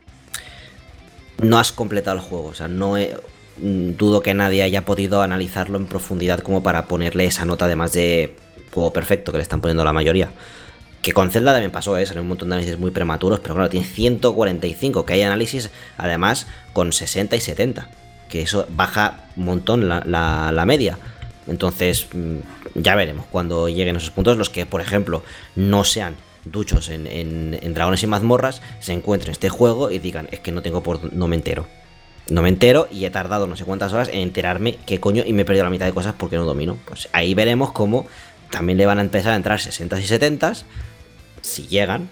[SPEAKER 1] No has completado el juego, o sea, no he... dudo que nadie haya podido analizarlo en profundidad como para ponerle esa nota además de juego perfecto que le están poniendo la mayoría. Que con Zelda también pasó, ¿eh? Salen un montón de análisis muy prematuros, pero claro, tiene ciento cuarenta y cinco, que hay análisis además con sesenta y setenta, que eso baja un montón la, la, la media. Entonces, ya veremos cuando lleguen esos puntos, los que, por ejemplo, no sean duchos en, en, en Dragones y Mazmorras, se encuentren este juego y digan, es que no tengo por... no me entero. No me entero y he tardado no sé cuántas horas en enterarme qué coño y me he perdido la mitad de cosas porque no domino. Pues ahí veremos cómo también le van a empezar a entrar sesenta y setenta si llegan.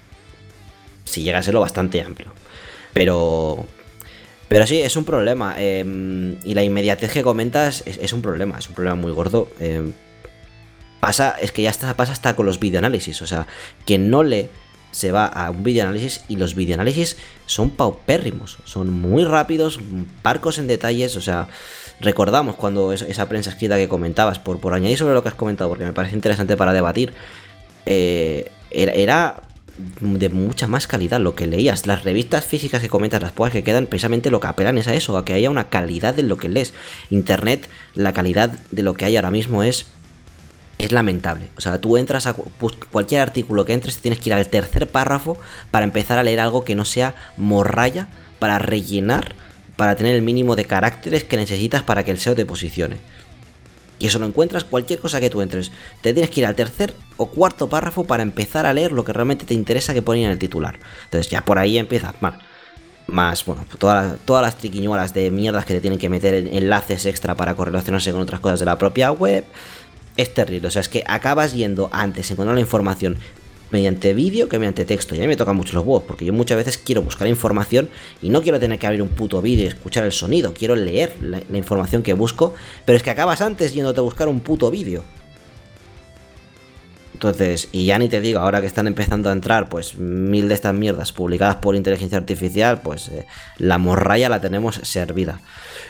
[SPEAKER 1] Si llega a serlo bastante amplio. Pero... Pero sí, es un problema. Eh, y la inmediatez que comentas es, es un problema. Es un problema muy gordo. Eh, pasa, es que ya está, pasa hasta con los videoanálisis. O sea, quien no lee se va a un videoanálisis y los videoanálisis son paupérrimos. Son muy rápidos, parcos en detalles. O sea, recordamos cuando es, esa prensa escrita que comentabas, por, por añadir sobre lo que has comentado, porque me parece interesante para debatir, eh, era... era de mucha más calidad lo que leías. Las revistas físicas que comentas, las pocas que quedan, precisamente lo que apelan es a eso, a que haya una calidad en lo que lees. Internet, la calidad de lo que hay ahora mismo es es lamentable. O sea, tú entras a cualquier artículo que entres, tienes que ir al tercer párrafo para empezar a leer algo que no sea morralla, para rellenar, para tener el mínimo de caracteres que necesitas para que el S E O te posicione. Y eso lo encuentras cualquier cosa que tú entres. Te tienes que ir al tercer o cuarto párrafo para empezar a leer lo que realmente te interesa que ponía en el titular. Entonces ya por ahí empiezas mal. Más, bueno, todas, todas las triquiñuelas de mierdas que te tienen que meter en enlaces extra para correlacionarse con otras cosas de la propia web. Es terrible. O sea, es que acabas yendo antes a encontrar la información mediante vídeo que mediante texto. Y a mí me tocan mucho los huevos, porque yo muchas veces quiero buscar información y no quiero tener que abrir un puto vídeo y escuchar el sonido. Quiero leer la, la información que busco, pero es que acabas antes yéndote a buscar un puto vídeo. Entonces, y ya ni te digo, ahora que están empezando a entrar pues mil de estas mierdas publicadas por inteligencia artificial, pues eh, la morralla la tenemos servida.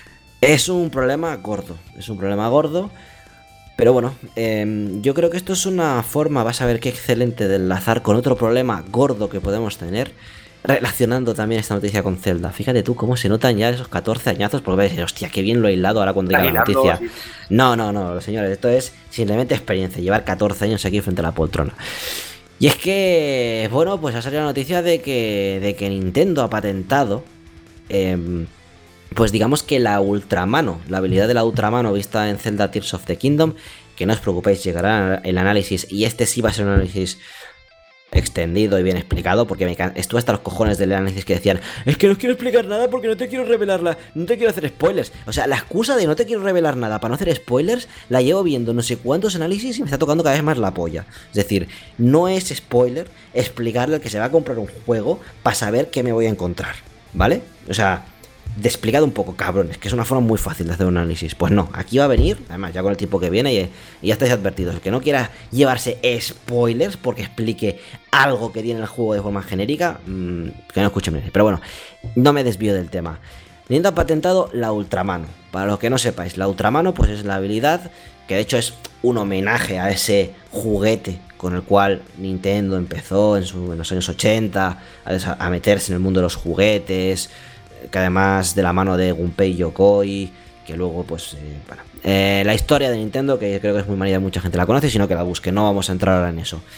[SPEAKER 1] Es un problema gordo, es un problema gordo. Pero bueno, eh, yo creo que esto es una forma, vas a ver qué excelente, de enlazar con otro problema gordo que podemos tener, relacionando también esta noticia con Zelda. Fíjate tú cómo se notan ya esos catorce añazos, porque vas a decir, hostia, qué bien lo he hilado ahora cuando diga la noticia. No, no, no, señores, esto es simplemente experiencia, llevar catorce años aquí frente a la poltrona. Y es que, bueno, pues ha salido la noticia de que, de que Nintendo ha patentado... Eh, Pues digamos que la ultramano, la habilidad de la ultramano vista en Zelda Tears of the Kingdom, que no os preocupéis, llegará el análisis, y este sí va a ser un análisis extendido y bien explicado, porque me can... estuve hasta los cojones del análisis que decían, es que no os quiero explicar nada porque no te quiero revelarla, no te quiero hacer spoilers. O sea, la excusa de no te quiero revelar nada para no hacer spoilers, la llevo viendo no sé cuántos análisis y me está tocando cada vez más la polla. Es decir, no es spoiler explicarle al que se va a comprar un juego para saber qué me voy a encontrar, ¿vale? O sea... de explicado un poco, cabrones, que es una forma muy fácil de hacer un análisis. Pues no, aquí va a venir, además ya con el tiempo que viene, y, y ya estáis advertidos. El que no quiera llevarse spoilers porque explique algo que tiene el juego de forma genérica, mmm, que no escuche menos. Pero bueno, no me desvío del tema. Nintendo ha patentado la Ultramano. Para los que no sepáis, la Ultramano pues es la habilidad que de hecho es un homenaje a ese juguete con el cual Nintendo empezó en, su, en los años ochenta a, a meterse en el mundo de los juguetes, que además de la mano de Gunpei Yokoi, que luego pues eh, bueno, eh, la historia de Nintendo, que creo que es muy manida, mucha gente la conoce, sino que la busque, no vamos a entrar ahora en eso.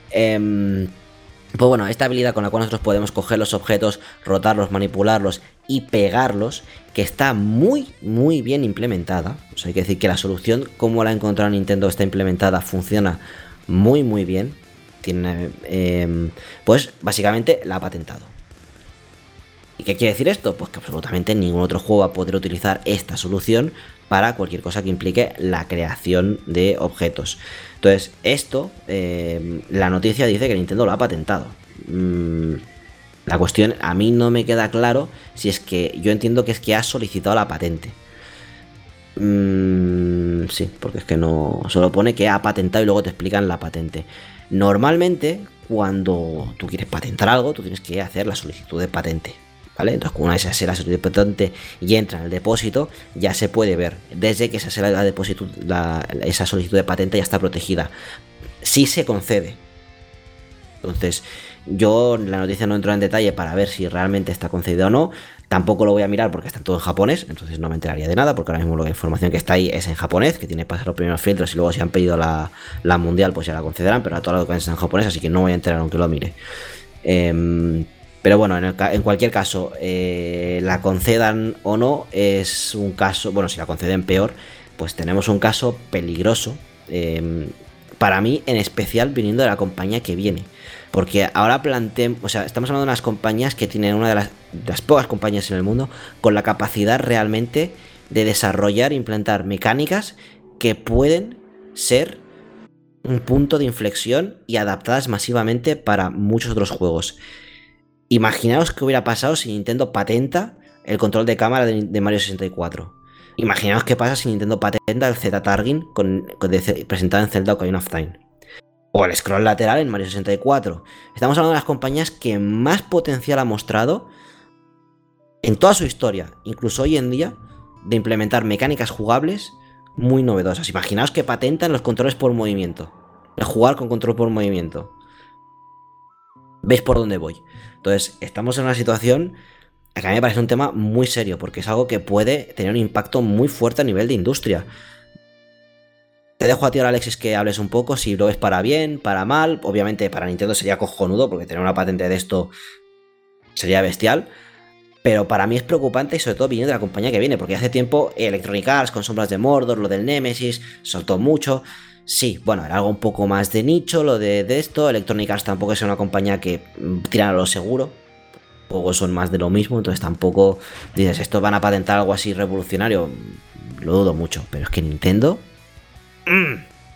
[SPEAKER 1] Eh, pues bueno, esta habilidad con la cual nosotros podemos coger los objetos, rotarlos, manipularlos y pegarlos, que está muy muy bien implementada. O sea, hay que decir que la solución como la ha encontrado Nintendo está implementada, funciona muy muy bien. Tiene, eh, pues básicamente la ha patentado. ¿Y qué quiere decir esto? Pues que absolutamente ningún otro juego va a poder utilizar esta solución para cualquier cosa que implique la creación de objetos. Entonces, esto, eh, la noticia dice que Nintendo lo ha patentado. Mm, la cuestión, a mí no me queda claro si es que yo entiendo que es que ha solicitado la patente. Mm, sí, porque es que no, solo pone que ha patentado y luego te explican la patente. Normalmente, cuando tú quieres patentar algo, tú tienes que hacer la solicitud de patente. ¿Vale? Entonces, una vez se hace la solicitud de patente y entra en el depósito, ya se puede ver. Desde que se hace la depósito, la, esa solicitud de patente ya está protegida. Sí se concede. Entonces, yo en la noticia no entro en detalle para ver si realmente está concedido o no. Tampoco lo voy a mirar porque está todo en japonés, entonces no me enteraría de nada, porque ahora mismo la información que está ahí es en japonés, que tiene que pasar los primeros filtros y luego si han pedido la, la mundial, pues ya la concederán, pero a todo lo que es en japonés, así que no voy a enterar aunque lo mire. Eh, Pero bueno, en, el, en cualquier caso, eh, la concedan o no, es un caso, bueno, si la conceden peor, pues tenemos un caso peligroso, eh, para mí en especial viniendo de la compañía que viene. Porque ahora planteamos, o sea, estamos hablando de unas compañías que tienen una de las, de las pocas compañías en el mundo con la capacidad realmente de desarrollar e implantar mecánicas que pueden ser un punto de inflexión y adaptadas masivamente para muchos otros juegos. Imaginaos qué hubiera pasado si Nintendo patenta el control de cámara de, de Mario sesenta y cuatro. Imaginaos qué pasa si Nintendo patenta el Z-Targeting con, con de, presentado en Zelda Ocarina of Time. O el scroll lateral en Mario sesenta y cuatro. Estamos hablando de las compañías que más potencial ha mostrado en toda su historia, incluso hoy en día, de implementar mecánicas jugables muy novedosas. Imaginaos que patentan los controles por movimiento. El jugar con control por movimiento. ¿Veis por dónde voy? Entonces, estamos en una situación que a mí me parece un tema muy serio, porque es algo que puede tener un impacto muy fuerte a nivel de industria. Te dejo a ti ahora, Alexis, que hables un poco, si lo ves para bien, para mal. Obviamente para Nintendo sería cojonudo, porque tener una patente de esto sería bestial. Pero para mí es preocupante y sobre todo viniendo de la compañía que viene, porque hace tiempo Electronic Arts con Sombras de Mordor, lo del Nemesis, soltó mucho. Sí, bueno, era algo un poco más de nicho lo de, de esto. Electronic Arts tampoco es una compañía que tiran a lo seguro. Juegos son más de lo mismo, entonces tampoco dices, ¿estos van a patentar algo así revolucionario? Lo dudo mucho, pero es que Nintendo...
[SPEAKER 2] Mm.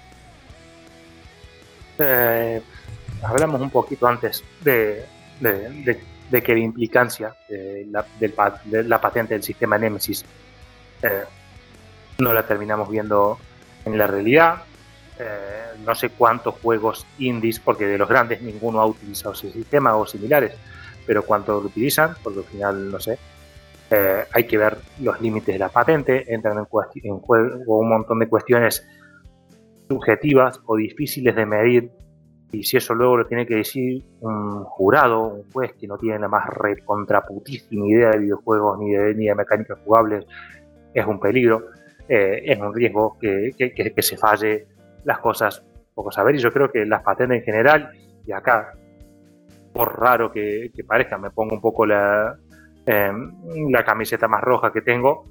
[SPEAKER 2] Eh, hablamos un poquito antes de, de, de, de que la implicancia de la, del, de la patente del sistema Nemesis eh, no la terminamos viendo en la realidad. Eh, no sé cuántos juegos indies, porque de los grandes ninguno ha utilizado ese sistema o similares, pero cuántos lo utilizan, porque al final, no sé, eh, hay que ver los límites de la patente, entran en, en juego un montón de cuestiones subjetivas o difíciles de medir, y si eso luego lo tiene que decir un jurado, un juez que no tiene la más recontraputísima idea de videojuegos ni de, ni de mecánicas jugables, es un peligro, eh, es un riesgo que, que, que, que se falle las cosas poco saber. Y yo creo que las patentes en general, y acá, por raro que, que parezca, me pongo un poco la, eh, la camiseta más roja que tengo,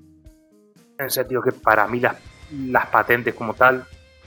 [SPEAKER 2] en el sentido que para mí las, las patentes como tal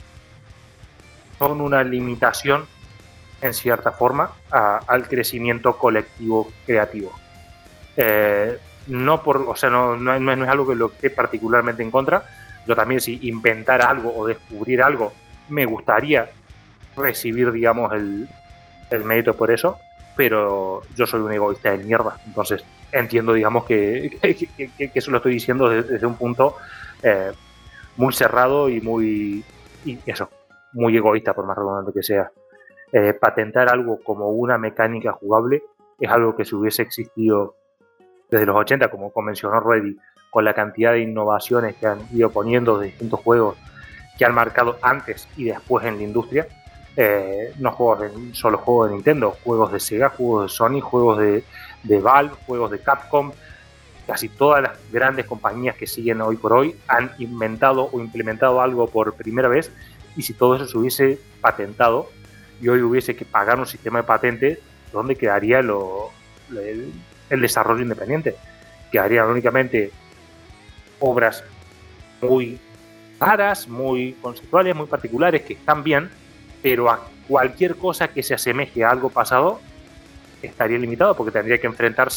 [SPEAKER 2] son una limitación en cierta forma a, al crecimiento colectivo creativo. Eh, no por, o sea, no, no, no es algo que lo esté particularmente en contra. Yo también, si inventar algo o descubrir algo, me gustaría recibir, digamos, el, el mérito por eso, pero yo soy un egoísta de mierda, entonces entiendo, digamos, que, que, que, que eso lo estoy diciendo desde, desde un punto eh, muy cerrado y muy, y eso, muy egoísta, por más redundante que sea. Eh, patentar algo como una mecánica jugable es algo que si hubiese existido desde los ochenta, como mencionó Reddy, con la cantidad de innovaciones que han ido poniendo de distintos juegos que han marcado antes y después en la industria, eh, no juegos de, solo juegos de Nintendo, juegos de Sega, juegos de Sony, juegos de, de Valve, juegos de Capcom, casi todas las grandes compañías que siguen hoy por hoy han inventado o implementado algo por primera vez, y si todo eso se hubiese patentado y hoy hubiese que pagar un sistema de patentes, ¿dónde quedaría lo, el, el desarrollo independiente? Quedarían únicamente obras muy raras, muy conceptuales, muy particulares, que están bien, pero a cualquier cosa que se asemeje a algo pasado estaría limitado, porque tendría que enfrentarse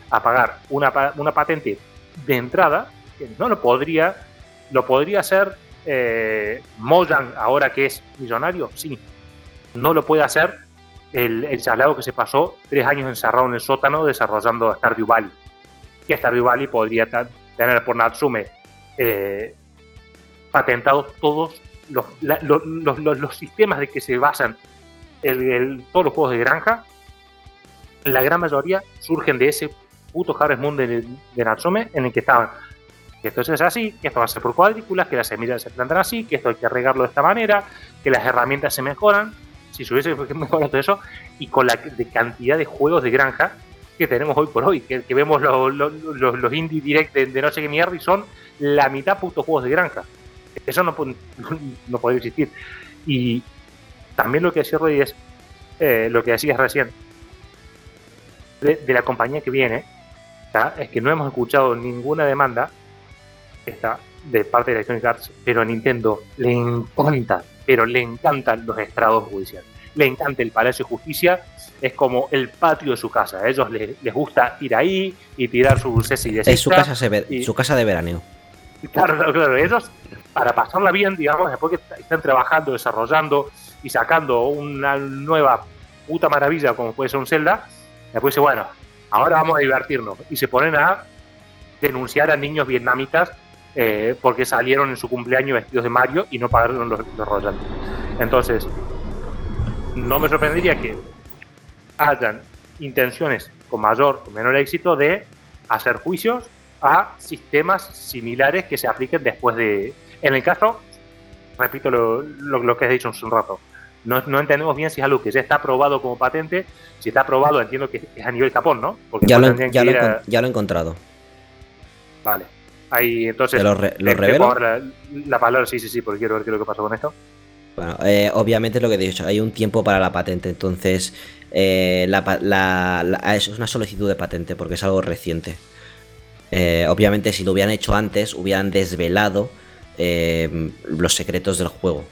[SPEAKER 2] a pagar una, una patente de entrada que no lo podría, lo podría hacer eh, Mojang ahora que es millonario, sí, no lo puede hacer el, el salado que se pasó tres años encerrado en el sótano desarrollando Stardew Valley, que Stardew Valley podría tener por Natsume eh, patentados todos los, la, los, los, los, los sistemas de que se basan el, el, todos los juegos de granja. La gran mayoría surgen de ese puto Harvest Moon de, de Natsume, en el que estaban que esto es así, que esto va a ser por cuadrículas, que las semillas se plantan así, que esto hay que regarlo de esta manera, que las herramientas se mejoran. Si se hubiese mejorado todo eso, y con la de cantidad de juegos de granja que tenemos hoy por hoy, que, que vemos los, los, los, los indie direct de, de no sé qué mierda y son la mitad putos juegos de granja. Eso no, no, no puede existir. Y también lo que decía Rodri es eh, lo que decías recién de, de la compañía que viene, ¿tá? Es que no hemos escuchado ninguna demanda esta, de parte de Electronic Arts, pero a Nintendo le encanta, pero le encantan los estrados judiciales, le encanta el Palacio de Justicia, es como el patio de su casa, a ellos les, les gusta ir ahí y tirar su cese y desista.
[SPEAKER 1] Es su casa, se y, su casa de veraneo.
[SPEAKER 2] Claro, claro, claro, ellos para pasarla bien, digamos, después que están trabajando, desarrollando y sacando una nueva puta maravilla como puede ser un Zelda, después dice, bueno, ahora vamos a divertirnos, y se ponen a denunciar a niños vietnamitas eh, porque salieron en su cumpleaños vestidos de Mario y no pagaron los, los royalties. Entonces, no me sorprendería que hayan intenciones con mayor o menor éxito de hacer juicios a sistemas similares que se apliquen después de... En el caso, repito lo, lo, lo que he dicho hace un rato, no, no entendemos bien si es algo que ya está aprobado como patente. Si está aprobado, entiendo que es a nivel Japón, ¿no? Porque
[SPEAKER 1] ya, lo, ya, lo, a... ya lo he encontrado.
[SPEAKER 2] Vale. Ahí, entonces...
[SPEAKER 1] ¿Te lo, re, lo revelo?
[SPEAKER 2] La, la palabra, sí, sí, sí, porque quiero ver qué es lo que pasó con esto.
[SPEAKER 1] Bueno, eh, obviamente es lo que he dicho, hay un tiempo para la patente, entonces eh, la, la, la, es una solicitud de patente porque es algo reciente. Eh, obviamente si lo hubieran hecho antes, hubieran desvelado eh, los secretos del juego.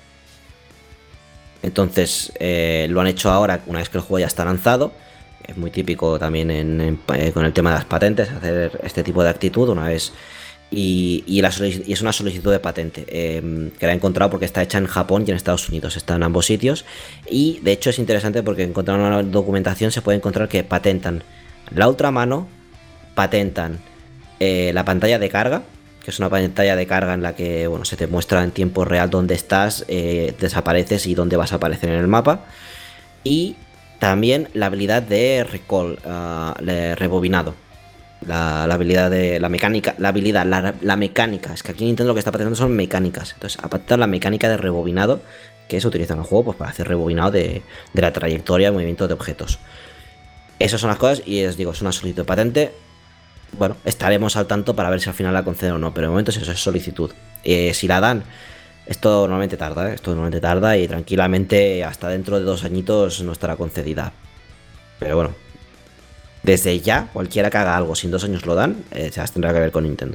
[SPEAKER 1] Entonces eh, lo han hecho ahora, una vez que el juego ya está lanzado. Es muy típico también en, en, eh, con el tema de las patentes, hacer este tipo de actitud una vez. Y, y, la y es una solicitud de patente eh, que la he encontrado porque está hecha en Japón y en Estados Unidos, está en ambos sitios. Y de hecho es interesante porque encontrando una documentación se puede encontrar que patentan la ultramano, patentan eh, la pantalla de carga, que es una pantalla de carga en la que bueno, se te muestra en tiempo real dónde estás, eh, desapareces y dónde vas a aparecer en el mapa. Y también la habilidad de recall, uh, de rebobinado. La, la habilidad de la mecánica, la habilidad, la, la mecánica, es que aquí Nintendo lo que está patentando son mecánicas. Entonces, a patentar la mecánica de rebobinado que se utiliza en el juego pues, para hacer rebobinado de, de la trayectoria de movimiento de objetos. Esas son las cosas y os digo, es una solicitud de patente. Bueno, estaremos al tanto para ver si al final la conceden o no, pero de momento es eso, es solicitud. Eh, si la dan, esto normalmente tarda, ¿eh? Esto normalmente tarda y tranquilamente hasta dentro de dos añitos no estará concedida. Pero bueno. Desde ya, cualquiera que haga algo, si en dos años lo dan, eh, se las tendrá que ver con Nintendo.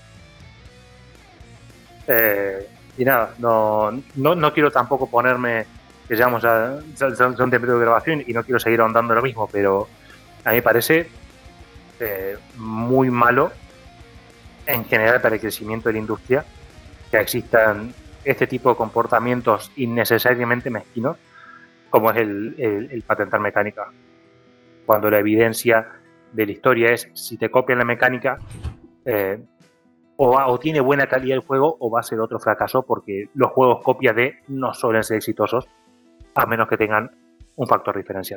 [SPEAKER 2] Eh, y nada, no, no, no quiero tampoco ponerme, que llevamos ya, son, son tiempos de grabación y no quiero seguir ahondando lo mismo, pero a mí me parece eh, muy malo en general para el crecimiento de la industria que existan este tipo de comportamientos innecesariamente mezquinos como es el, el, el patentar mecánica. Cuando la evidencia de la historia es si te copian la mecánica eh, o, o tiene buena calidad el juego o va a ser otro fracaso porque los juegos copia de no suelen ser exitosos a menos que tengan un factor diferencial.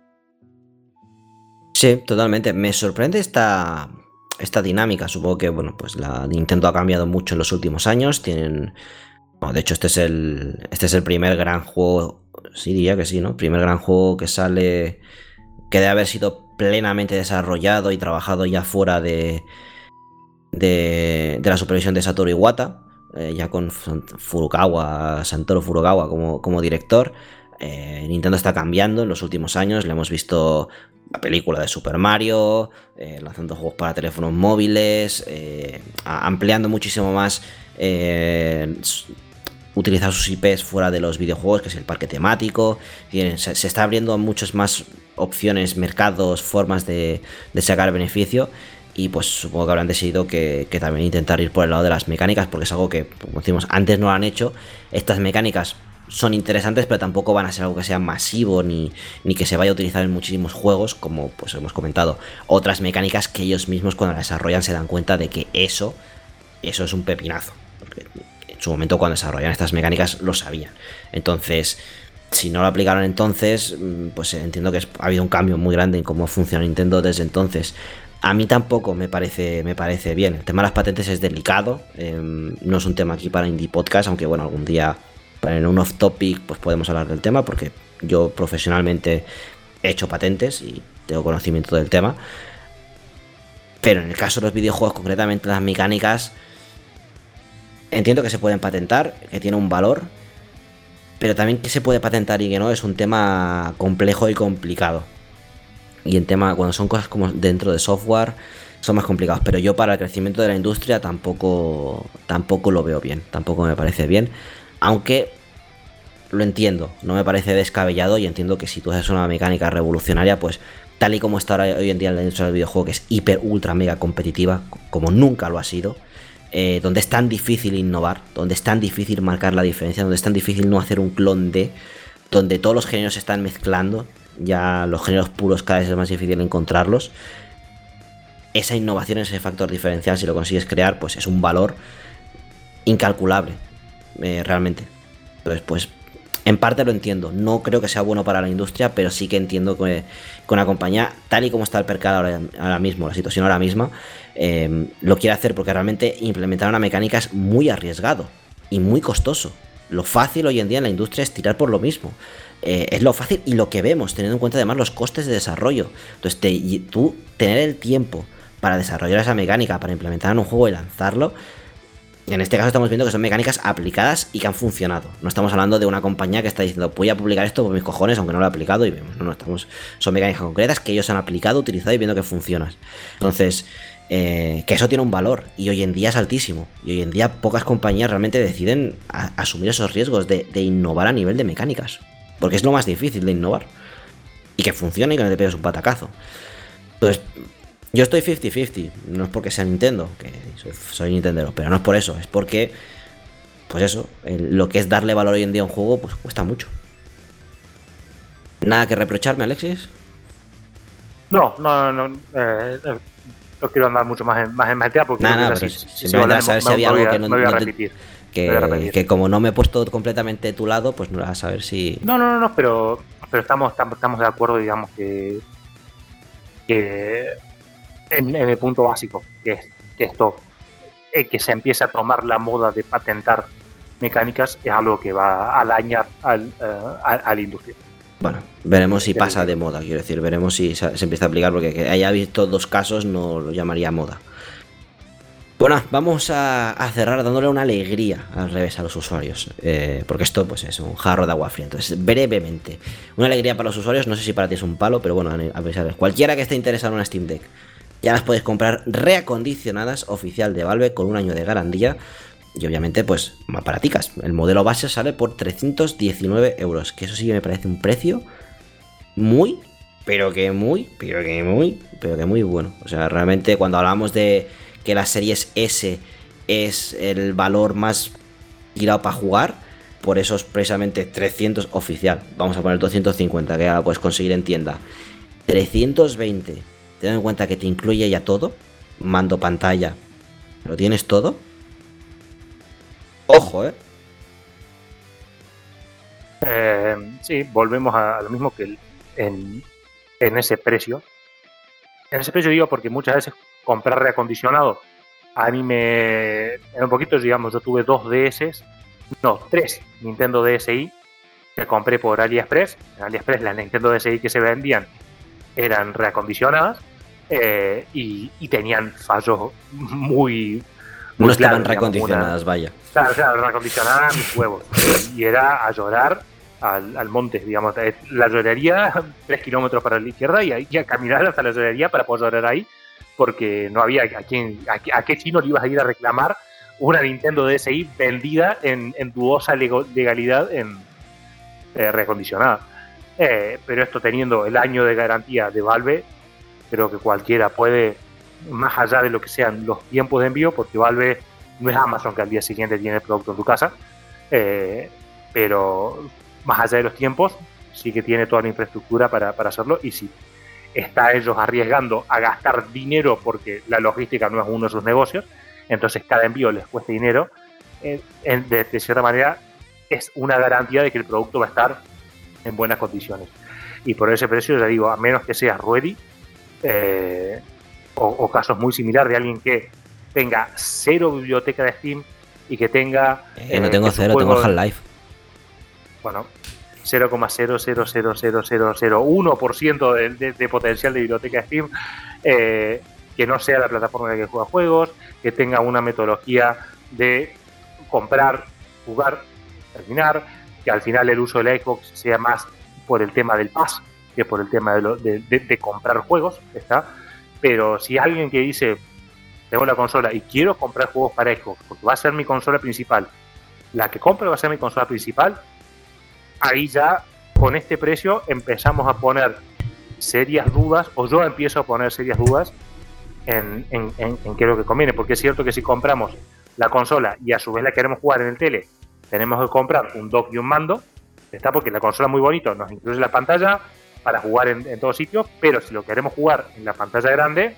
[SPEAKER 1] Sí, totalmente. Me sorprende esta, esta dinámica. Supongo que bueno, pues la Nintendo ha cambiado mucho en los últimos años. Tienen, bueno, de hecho este es el este es el primer gran juego, sí diría que sí, ¿no? Primer gran juego que sale, que debe haber sido plenamente desarrollado y trabajado ya fuera de, de, de la supervisión de Satoru Iwata, eh, ya con Furukawa, Santoro Furukawa como, como director. Eh, Nintendo está cambiando en los últimos años, le hemos visto la película de Super Mario, eh, lanzando juegos para teléfonos móviles, eh, ampliando muchísimo más eh, utilizar sus I Pes fuera de los videojuegos, que es el parque temático. Se, se está abriendo muchas más opciones, mercados, formas de, de sacar beneficio. Y pues supongo que habrán decidido que, que también intentar ir por el lado de las mecánicas, porque es algo que, como decimos, antes no lo han hecho. Estas mecánicas son interesantes, pero tampoco van a ser algo que sea masivo ni, ni que se vaya a utilizar en muchísimos juegos, como pues hemos comentado. Otras mecánicas que ellos mismos cuando las desarrollan se dan cuenta de que eso, eso es un pepinazo. Porque en su momento cuando desarrollan estas mecánicas lo sabían. Entonces, si no lo aplicaron entonces, pues entiendo que ha habido un cambio muy grande en cómo funciona Nintendo desde entonces. A mí tampoco me parece, me parece bien. El tema de las patentes es delicado. Eh, no es un tema aquí para Indie Podcast, aunque bueno, algún día en un off topic pues podemos hablar del tema, porque yo profesionalmente he hecho patentes y tengo conocimiento del tema. Pero en el caso de los videojuegos, concretamente las mecánicas, entiendo que se pueden patentar, que tiene un valor, pero también que se puede patentar y que no es un tema complejo y complicado. Y en tema, cuando son cosas como dentro de software, son más complicados. Pero yo para el crecimiento de la industria tampoco, tampoco lo veo bien. Tampoco me parece bien. Aunque lo entiendo, no me parece descabellado. Y entiendo que si tú haces una mecánica revolucionaria, pues tal y como está ahora, hoy en día en la industria del videojuego, que es hiper, ultra, mega competitiva, como nunca lo ha sido, eh, donde es tan difícil innovar, donde es tan difícil marcar la diferencia, donde es tan difícil no hacer un clon de, donde todos los géneros se están mezclando. Ya los géneros puros cada vez es más difícil encontrarlos. Esa innovación, ese factor diferencial, si lo consigues crear, pues es un valor incalculable, eh, realmente. Entonces, pues, en parte lo entiendo. No creo que sea bueno para la industria, pero sí que entiendo que, que una compañía, tal y como está el mercado ahora, ahora mismo, la situación ahora misma, eh, lo quiere hacer, porque realmente implementar una mecánica es muy arriesgado y muy costoso. Lo fácil hoy en día en la industria es tirar por lo mismo. Eh, es lo fácil y lo que vemos, teniendo en cuenta además los costes de desarrollo. Entonces, te, tú tener el tiempo para desarrollar esa mecánica, para implementar en un juego y lanzarlo, en este caso estamos viendo que son mecánicas aplicadas y que han funcionado. No estamos hablando de una compañía que está diciendo voy a publicar esto por mis cojones, aunque no lo he aplicado, y vemos, no, no, estamos, son mecánicas concretas que ellos han aplicado, utilizado y viendo que funcionan. Entonces, eh, que eso tiene un valor y hoy en día es altísimo. Y hoy en día pocas compañías realmente deciden a, asumir esos riesgos de, de innovar a nivel de mecánicas. Porque es lo más difícil de innovar. Y que funcione y que no te pegues un patacazo. Entonces, yo estoy cincuenta cincuenta. No es porque sea Nintendo, que soy, soy Nintendero, pero no es por eso. Es porque, pues eso, el, lo que es darle valor hoy en día a un juego, pues cuesta mucho. ¿Nada que reprocharme, Alexis?
[SPEAKER 2] No, no, no. Eh, eh, no quiero andar mucho más en, más en materia porque...
[SPEAKER 1] Nada, pero si, si me a saber si había algo que no...
[SPEAKER 2] Me voy a repetir.
[SPEAKER 1] Que, que como no me he puesto completamente de tu lado, pues no vas a saber si...
[SPEAKER 2] No, no, no, no, pero, pero estamos, estamos, estamos de acuerdo, digamos, que, que en, en el punto básico, que es que esto, eh, que se empiece a tomar la moda de patentar mecánicas, es algo que va a dañar al, uh, a, a la industria.
[SPEAKER 1] Bueno, veremos si pasa de moda, quiero decir, veremos si se, se empieza a aplicar, porque que haya visto dos casos no lo llamaría moda. Bueno, vamos a, a cerrar dándole una alegría al revés a los usuarios, eh, porque esto pues es un jarro de agua fría. Entonces, brevemente, una alegría para los usuarios, no sé si para ti es un palo, pero bueno, a pesar de cualquiera que esté interesado en una Steam Deck, ya las puedes comprar reacondicionadas, oficial de Valve, con un año de garantía, y obviamente pues más baraticas. El modelo base sale por trescientos diecinueve euros, que eso sí que me parece un precio muy, pero que muy, pero que muy, pero que muy bueno. O sea, realmente cuando hablamos de que las series S es el valor más tirado para jugar, por eso es precisamente trescientos oficial. Vamos a poner doscientos cincuenta, que ya lo puedes conseguir en tienda. trescientos veinte, ten en cuenta que te incluye ya todo, mando, pantalla, lo tienes todo. Ojo, eh.
[SPEAKER 2] eh sí, volvemos a lo mismo que en, en ese precio. En ese precio digo porque muchas veces comprar reacondicionado a mí me... En un poquito, digamos, yo tuve dos D S, no, tres Nintendo D S i que compré por AliExpress. En AliExpress las Nintendo D S i que se vendían eran reacondicionadas eh, y, y tenían fallos muy... muy
[SPEAKER 1] no estaban
[SPEAKER 2] claros,
[SPEAKER 1] reacondicionadas,
[SPEAKER 2] digamos, una,
[SPEAKER 1] vaya.
[SPEAKER 2] Claro, claro, reacondicionadas mis huevos. Y era a llorar al, al monte, digamos. La llorería, tres kilómetros para la izquierda y, y a caminar hasta la llorería para poder llorar ahí, porque no había a quién, a, a qué chino le ibas a ir a reclamar una Nintendo D S I vendida en, en dudosa legalidad en eh, recondicionada. Eh, pero esto teniendo el año de garantía de Valve, creo que cualquiera puede, más allá de lo que sean los tiempos de envío, porque Valve no es Amazon que al día siguiente tiene el producto en tu casa, eh, pero más allá de los tiempos, sí que tiene toda la infraestructura para, para hacerlo, y si está ellos arriesgando a gastar dinero porque la logística no es uno de sus negocios, entonces cada envío les cuesta dinero, eh, de, de cierta manera es una garantía de que el producto va a estar en buenas condiciones. Y por ese precio, ya digo, a menos que seas ready, eh, o, o casos muy similares de alguien que tenga cero biblioteca de Steam y que tenga...
[SPEAKER 1] Eh, eh, no tengo cero, juego, tengo Half-Life.
[SPEAKER 2] Bueno, cero coma cero cero cero cero cero cero uno por ciento de, de, de potencial de biblioteca de Steam, eh, que no sea la plataforma en la que juega juegos, que tenga una metodología de comprar, jugar, terminar, que al final el uso de la Xbox sea más por el tema del pass que por el tema de, lo, de, de, de comprar juegos, ¿está? Pero si alguien que dice, tengo la consola y quiero comprar juegos para Xbox, porque va a ser mi consola principal, la que compre va a ser mi consola principal, ahí ya con este precio empezamos a poner serias dudas, o yo empiezo a poner serias dudas en, en, en, en qué es lo que conviene, porque es cierto que si compramos la consola y a su vez la queremos jugar en el tele, tenemos que comprar un dock y un mando, está, porque la consola es muy bonito, nos incluye la pantalla para jugar en, en todos sitios, pero si lo queremos jugar en la pantalla grande,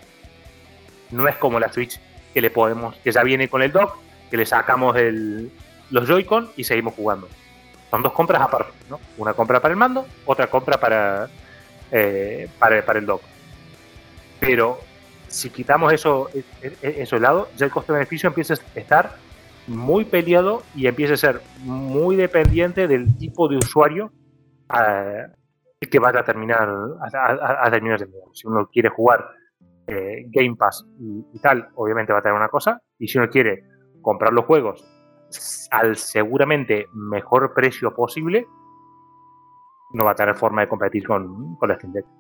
[SPEAKER 2] no es como la Switch, que le podemos, que ya viene con el dock, que le sacamos el, los Joy-Con y seguimos jugando. Son dos compras aparte, ¿no? Una compra para el mando, otra compra para, eh, para, para el dock. Pero si quitamos eso, eso de lado, ya el coste-beneficio empieza a estar muy peleado y empieza a ser muy dependiente del tipo de usuario eh, que vaya a terminar a, a, a terminar de jugar. Si uno quiere jugar eh, Game Pass y, y tal, obviamente va a tener una cosa, y si uno quiere comprar los juegos al seguramente mejor precio posible, no va a tener forma de competir con, con la Steam Deck.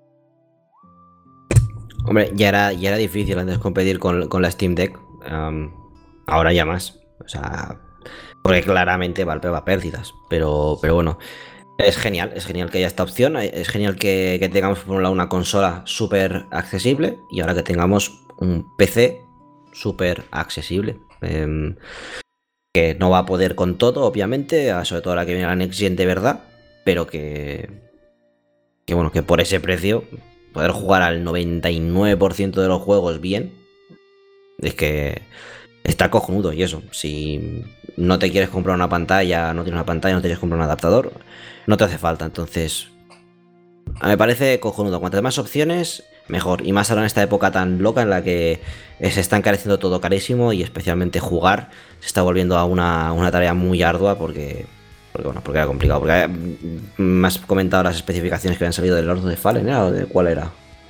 [SPEAKER 1] Hombre, ya era, ya era difícil antes competir con, con la Steam Deck, um, ahora ya más, o sea, porque claramente Valve va a pérdidas, pero, pero bueno, es genial, es genial que haya esta opción, es genial que, que tengamos por un lado una consola súper accesible y ahora que tengamos un P C súper accesible. Eh, que no va a poder con todo, obviamente, sobre todo la que viene la Next Gen de verdad, pero que, que bueno, que por ese precio poder jugar al noventa y nueve por ciento de los juegos bien, es que está cojonudo. Y eso, si no te quieres comprar una pantalla, no tienes una pantalla, no te quieres comprar un adaptador, no te hace falta. Entonces, me parece cojonudo. Cuantas más opciones, mejor. Y más ahora en esta época tan loca en la que se está encareciendo todo carísimo y especialmente jugar se está volviendo a una, una tarea muy ardua porque, porque bueno, porque era complicado. Porque me has comentado las especificaciones que habían salido del Lord of the Fallen, ¿eh? ¿O de cuál era?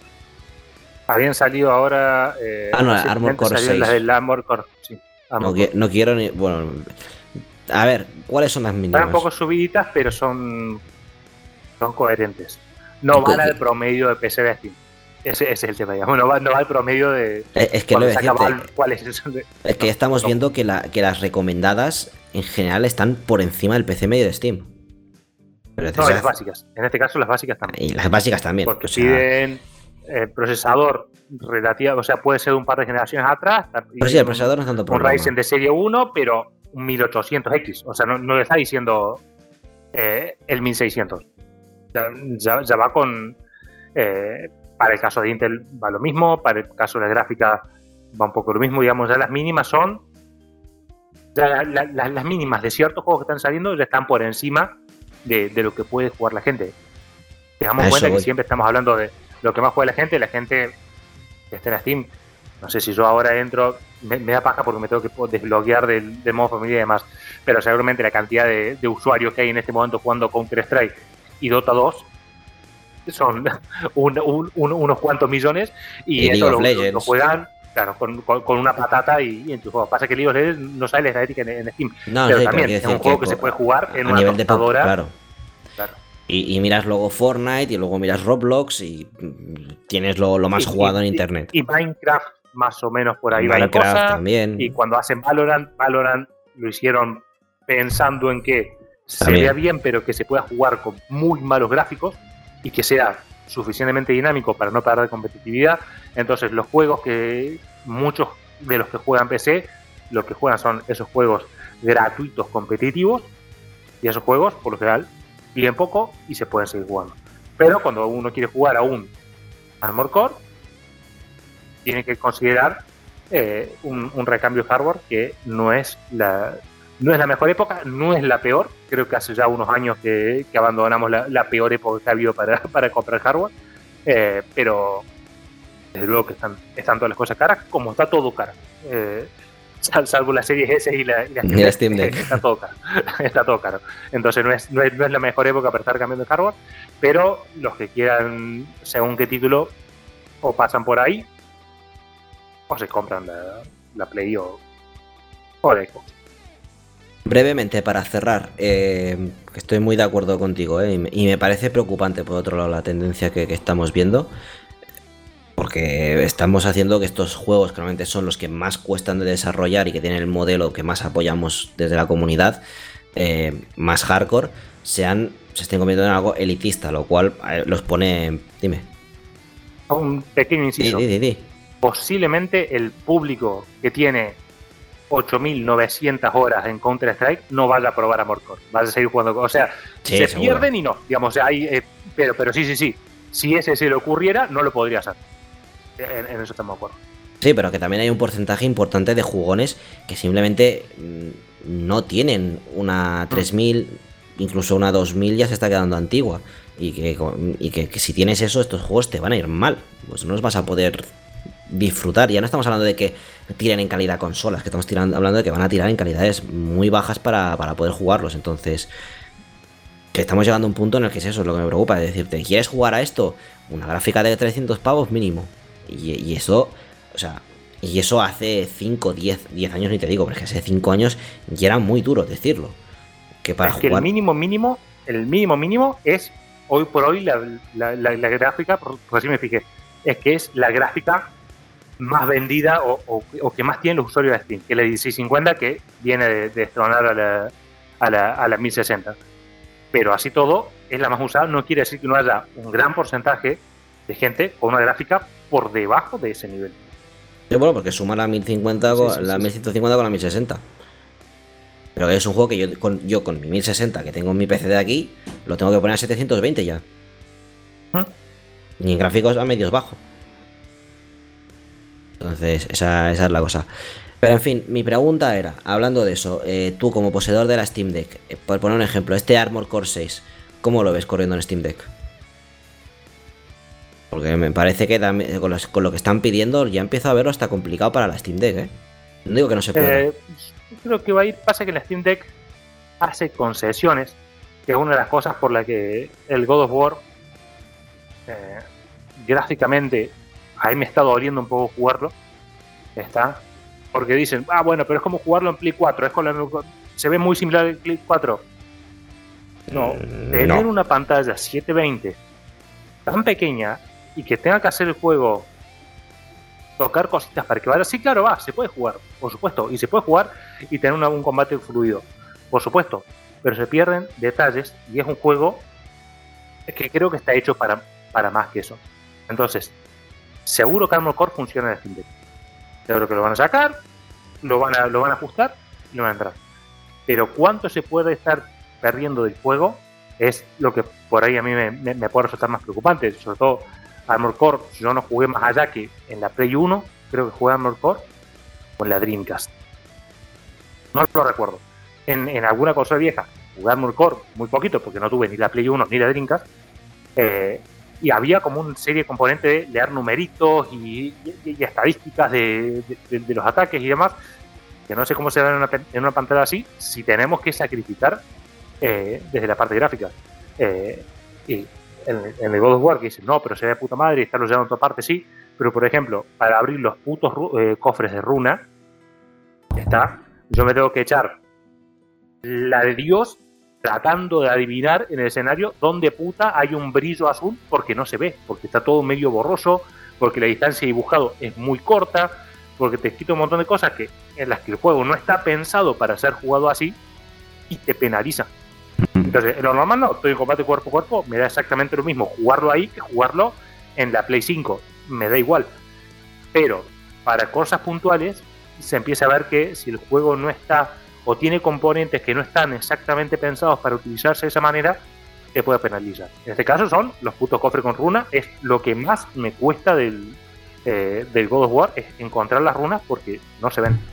[SPEAKER 2] Habían salido ahora... Eh,
[SPEAKER 1] ah, no, Armored Core seis.
[SPEAKER 2] Las del Armored Core, sí. Armored
[SPEAKER 1] no,
[SPEAKER 2] Core.
[SPEAKER 1] no quiero ni... Bueno, a ver, ¿cuáles son las mínimas?
[SPEAKER 2] Están un poco subiditas, pero son, son coherentes. No van al promedio de P C de Steam. Ese, ese es el tema, digamos. No va, no va al promedio de...
[SPEAKER 1] Es que lo decirte,
[SPEAKER 2] ¿cuál es eso?
[SPEAKER 1] Es que ya estamos no. viendo que, la, que las recomendadas en general están por encima del P C medio de Steam.
[SPEAKER 2] Pero no, las básicas. En este caso las básicas también.
[SPEAKER 1] Y las básicas también.
[SPEAKER 2] Porque o sea, piden el procesador relativo, o sea, puede ser un par de generaciones atrás.
[SPEAKER 1] Pero sí, el procesador no es tanto problema.
[SPEAKER 2] Un Ryzen de serie uno, pero un mil ochocientos X. O sea, no, no le está diciendo eh, el mil seiscientos. Ya, ya, ya va con... Eh, para el caso de Intel va lo mismo, para el caso de la gráfica va un poco lo mismo, digamos, ya las mínimas son... Ya la, la, las mínimas de ciertos juegos que están saliendo ya están por encima de, de lo que puede jugar la gente. Tengamos en cuenta voy. que siempre estamos hablando de lo que más juega la gente, la gente que está en Steam. No sé si yo ahora entro, me, me da paja porque me tengo que desbloquear del, del modo familia y demás, pero seguramente la cantidad de, de usuarios que hay en este momento jugando Counter-Strike y Dota dos son un, un, un, unos cuantos millones y, y eso lo, lo juegan claro, con, con, con una patata y, y en tu juego. Pasa que League of Legends no sale la estadística en, en Steam,
[SPEAKER 1] no,
[SPEAKER 2] pero
[SPEAKER 1] sí,
[SPEAKER 2] también
[SPEAKER 1] pero
[SPEAKER 2] es un juego que, que se puede jugar en una
[SPEAKER 1] nivel
[SPEAKER 2] computadora.
[SPEAKER 1] De claro. claro. Y, y miras luego Fortnite y luego miras Roblox y tienes lo, lo más
[SPEAKER 2] y,
[SPEAKER 1] jugado
[SPEAKER 2] y,
[SPEAKER 1] en internet.
[SPEAKER 2] Y, y Minecraft, más o menos por ahí va la
[SPEAKER 1] Minecraft
[SPEAKER 2] cosa.
[SPEAKER 1] también.
[SPEAKER 2] Y cuando hacen Valorant, Valorant lo hicieron pensando en que se
[SPEAKER 1] También.
[SPEAKER 2] vea bien, pero que se pueda jugar con muy malos gráficos y que sea suficientemente dinámico para no perder competitividad. Entonces los juegos que muchos de los que juegan P C, los que juegan son esos juegos gratuitos competitivos, y esos juegos por lo general piden poco y se pueden seguir jugando. Pero cuando uno quiere jugar a un Armored Core, tiene que considerar eh, un, un recambio de hardware que no es la no es la mejor época, no es la peor. Creo que hace ya unos años que, que abandonamos la, la peor época que ha habido para, para comprar hardware, eh, pero desde luego que están, están todas las cosas caras, como está todo caro, eh, salvo la Series S y la, y la,
[SPEAKER 1] Y la Steam Deck.
[SPEAKER 2] está todo caro, está todo caro. Entonces no es, no, es, no es la mejor época para estar cambiando de hardware, pero los que quieran, según qué título, o pasan por ahí, o se compran la, la Play o, o la Xbox.
[SPEAKER 1] Brevemente, para cerrar, eh, estoy muy de acuerdo contigo, eh, y, me, y me parece preocupante, por otro lado, la tendencia que, que estamos viendo, porque estamos haciendo que estos juegos, que normalmente son los que más cuestan de desarrollar y que tienen el modelo que más apoyamos desde la comunidad, eh, más hardcore, sean, se estén convirtiendo en algo elitista, lo cual eh, los pone... Dime.
[SPEAKER 2] Un pequeño inciso.
[SPEAKER 1] Di, di, di, di.
[SPEAKER 2] Posiblemente el público que tiene ocho mil novecientas horas en Counter-Strike no vaya a probar Armored Core, vaya a seguir jugando. O sea,
[SPEAKER 1] Sí,
[SPEAKER 2] se
[SPEAKER 1] seguro.
[SPEAKER 2] pierden y no, digamos, o sea, hay, eh, pero, pero sí, sí, sí. Si ese se le ocurriera, no lo podría hacer. En, en eso estamos de acuerdo.
[SPEAKER 1] Sí, pero que también hay un porcentaje importante de jugones que simplemente mm, no tienen una tres mil, incluso una dos mil ya se está quedando antigua. Y que, y que, que si tienes eso, estos juegos te van a ir mal. Pues no los vas a poder disfrutar. Ya no estamos hablando de que tiren en calidad consolas, que estamos tirando, hablando de que van a tirar en calidades muy bajas para, para poder jugarlos. Entonces, que estamos llegando a un punto en el que es eso, es lo que me preocupa. Es decir, ¿te quieres jugar a esto? Una gráfica de trescientos pavos mínimo. Y, y eso, o sea, y eso hace cinco, diez, diez años ni te digo, porque hace cinco años ya era muy duro decirlo. Que para
[SPEAKER 2] es que
[SPEAKER 1] jugar...
[SPEAKER 2] el mínimo mínimo, el mínimo mínimo es hoy por hoy la, la, la, la gráfica, por, por así me fijé, es que es la gráfica más vendida o, o, o que más tienen los usuarios de Steam, que la dieciséis cincuenta, que viene de, de destronar a la, a, la, a la mil sesenta. Pero así todo, es la más usada. No quiere decir que no haya un gran porcentaje de gente con una gráfica por debajo de ese nivel.
[SPEAKER 1] Sí, bueno, porque suma la mil cincuenta con,
[SPEAKER 2] Sí, sí,
[SPEAKER 1] la
[SPEAKER 2] sí,
[SPEAKER 1] mil ciento cincuenta con la mil sesenta. Pero es un juego que yo con, yo con mi mil sesenta, que tengo en mi P C de aquí, lo tengo que poner a setecientos veinte ya.
[SPEAKER 2] ¿Mm?
[SPEAKER 1] Y en gráficos a medios bajo. Entonces, esa, esa es la cosa. Pero en fin, mi pregunta era, hablando de eso, eh, tú como poseedor de la Steam Deck, eh, por poner un ejemplo, este Armored Core seis, ¿cómo lo ves corriendo en Steam Deck? Porque me parece que también, con, los, con lo que están pidiendo ya empiezo a verlo hasta complicado para la Steam Deck, ¿eh? No digo que no se pueda.
[SPEAKER 2] Eh, yo creo que va a ir, pasa que la Steam Deck hace concesiones, que es una de las cosas por la que el God of War eh, gráficamente a mí me está doliendo un poco jugarlo. Está, porque dicen, ah bueno, pero es como jugarlo en Play cuatro, es con la, se ve muy similar al Play cuatro. No,
[SPEAKER 1] Mm,
[SPEAKER 2] tener
[SPEAKER 1] no.
[SPEAKER 2] una pantalla setecientos veinte tan pequeña y que tenga que hacer el juego, tocar cositas para que vaya. Sí, claro, va, se puede jugar, por supuesto, y se puede jugar y tener una, un combate fluido, por supuesto, pero se pierden detalles y es un juego que creo que está hecho para, para más que eso. Entonces, seguro que Armored Core funciona en Steam Deck. Yo creo que lo van a sacar, lo van a, lo van a ajustar y lo van a entrar. Pero cuánto se puede estar perdiendo del juego es lo que por ahí a mí me, me, me puede resultar más preocupante. Sobre todo Armored Core, yo no jugué más allá que en la Play uno, creo que jugué Armored Core con la Dreamcast. No lo recuerdo. En, en alguna cosa vieja jugué Armored Core muy poquito porque no tuve ni la Play uno ni la Dreamcast. Eh, y había como una serie de componentes de leer numeritos y, y, y estadísticas de, de, de los ataques y demás, que no sé cómo se da en una, en una pantalla así, si tenemos que sacrificar eh, desde la parte gráfica. Eh, y en, en el God of War que dicen, no, pero se ve de puta madre y está lo llevando en otra parte, sí, pero por ejemplo, para abrir los putos eh, cofres de runa, está, yo me tengo que echar la de Dios tratando de adivinar en el escenario dónde puta hay un brillo azul, porque no se ve, porque está todo medio borroso, porque la distancia de dibujado es muy corta, porque te quita un montón de cosas que en las que el juego no está pensado para ser jugado así y te penaliza. Entonces, lo normal no, estoy en combate cuerpo a cuerpo, me da exactamente lo mismo jugarlo ahí que jugarlo en la Play cinco, me da igual. Pero para cosas puntuales se empieza a ver que si el juego no está o tiene componentes que no están exactamente pensados para utilizarse de esa manera, te puede penalizar. En este caso son los putos cofres con runas, es lo que más me cuesta del, eh, del God of War, es encontrar las runas porque no se ven.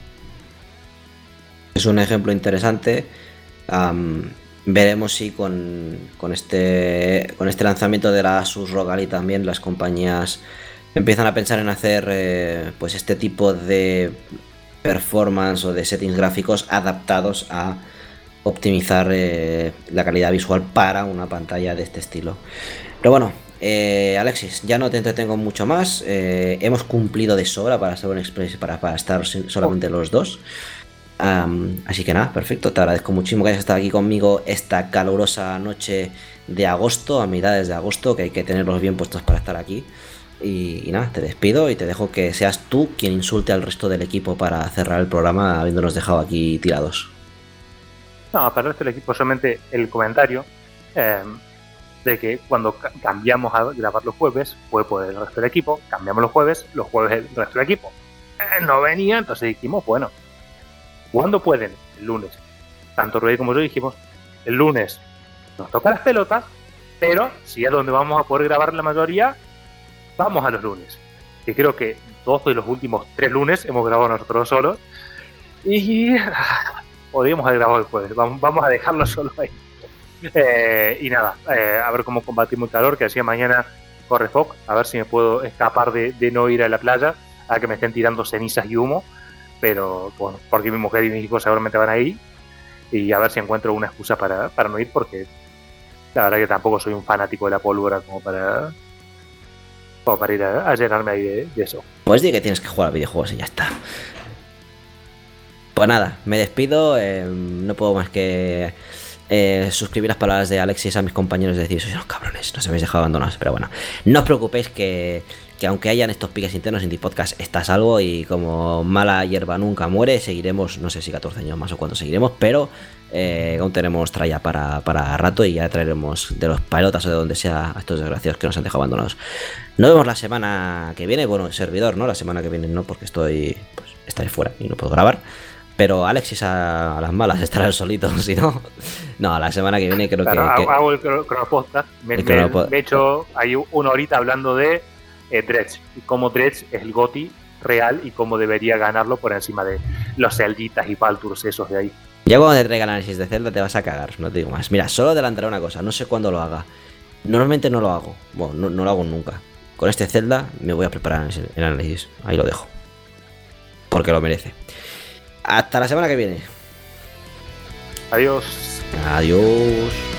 [SPEAKER 1] Es un ejemplo interesante. Um, veremos si con, con, este, con este lanzamiento de la Asus R O G Ally también las compañías empiezan a pensar en hacer eh, pues este tipo de performance o de settings gráficos adaptados a optimizar eh, la calidad visual para una pantalla de este estilo. Pero bueno, eh, Alexis, ya no te entretengo mucho más. Eh, hemos cumplido de sobra para hacer un express, para, para estar solamente los dos. Um, así que nada, perfecto. Te agradezco muchísimo que hayas estado aquí conmigo esta calurosa noche de agosto, a mitades de agosto, que hay que tenerlos bien puestos para estar aquí. Y, y nada, te despido y te dejo que seas tú quien insulte al resto del equipo para cerrar el programa, habiéndonos dejado aquí tirados.
[SPEAKER 2] No, para el resto del equipo solamente el comentario eh, de que cuando ca- cambiamos a grabar los jueves, fue por el resto del equipo, cambiamos los jueves, los jueves el resto del equipo. Eh, no venía, entonces dijimos, bueno, ¿cuándo pueden? El lunes. Tanto Rey como yo dijimos, el lunes nos toca las pelotas, pero si es donde vamos a poder grabar la mayoría, vamos a los lunes. Que creo que todos los últimos tres lunes hemos grabado nosotros solos y podríamos haber grabado el jueves. Vamos, vamos a dejarlo solo ahí. Eh, y nada, eh, a ver cómo combatimos el calor, que así mañana corre Fox, a ver si me puedo escapar de, de no ir a la playa, a que me estén tirando cenizas y humo, pero bueno, porque mi mujer y mis hijos seguramente van a ir, y a ver si encuentro una excusa para, para no ir, porque la verdad que tampoco soy un fanático de la pólvora como para, como para ir a, a llenarme ahí de, de eso.
[SPEAKER 1] Pues di que tienes que jugar a videojuegos y ya está. Pues nada, me despido. Eh, no puedo más que eh, suscribir las palabras de Alexis a mis compañeros y decir: sois unos cabrones, nos habéis dejado abandonados. Pero bueno, no os preocupéis que, que aunque hayan estos piques internos, Indie Podcast está a salvo y como mala hierba nunca muere, seguiremos, no sé si catorce años más o cuánto seguiremos, pero eh, aún tenemos tralla para, para rato y ya traeremos de los pelotas o de donde sea a estos desgraciados que nos han dejado abandonados. Nos vemos la semana que viene, bueno, servidor, ¿no? La semana que viene no, porque estoy, pues, estaré fuera y no puedo grabar. Pero Alexis a, a las malas estará el solito, si no. No, la semana que viene creo
[SPEAKER 2] claro,
[SPEAKER 1] que, que.
[SPEAKER 2] Hago el cronopodcast. Me, me, me he hecho ahí una horita hablando de eh, Dredge y cómo Dredge es el GOTY real y cómo debería ganarlo por encima de los Celditas y Palturs esos de ahí.
[SPEAKER 1] Ya cuando te traiga el análisis de Zelda te vas a cagar, no te digo más. Mira, solo adelantaré una cosa, no sé cuándo lo haga. Normalmente no lo hago, bueno, no, no lo hago nunca. Con este Zelda me voy a preparar el análisis, ahí lo dejo. Porque lo merece. Hasta la semana que viene.
[SPEAKER 2] Adiós.
[SPEAKER 1] Adiós.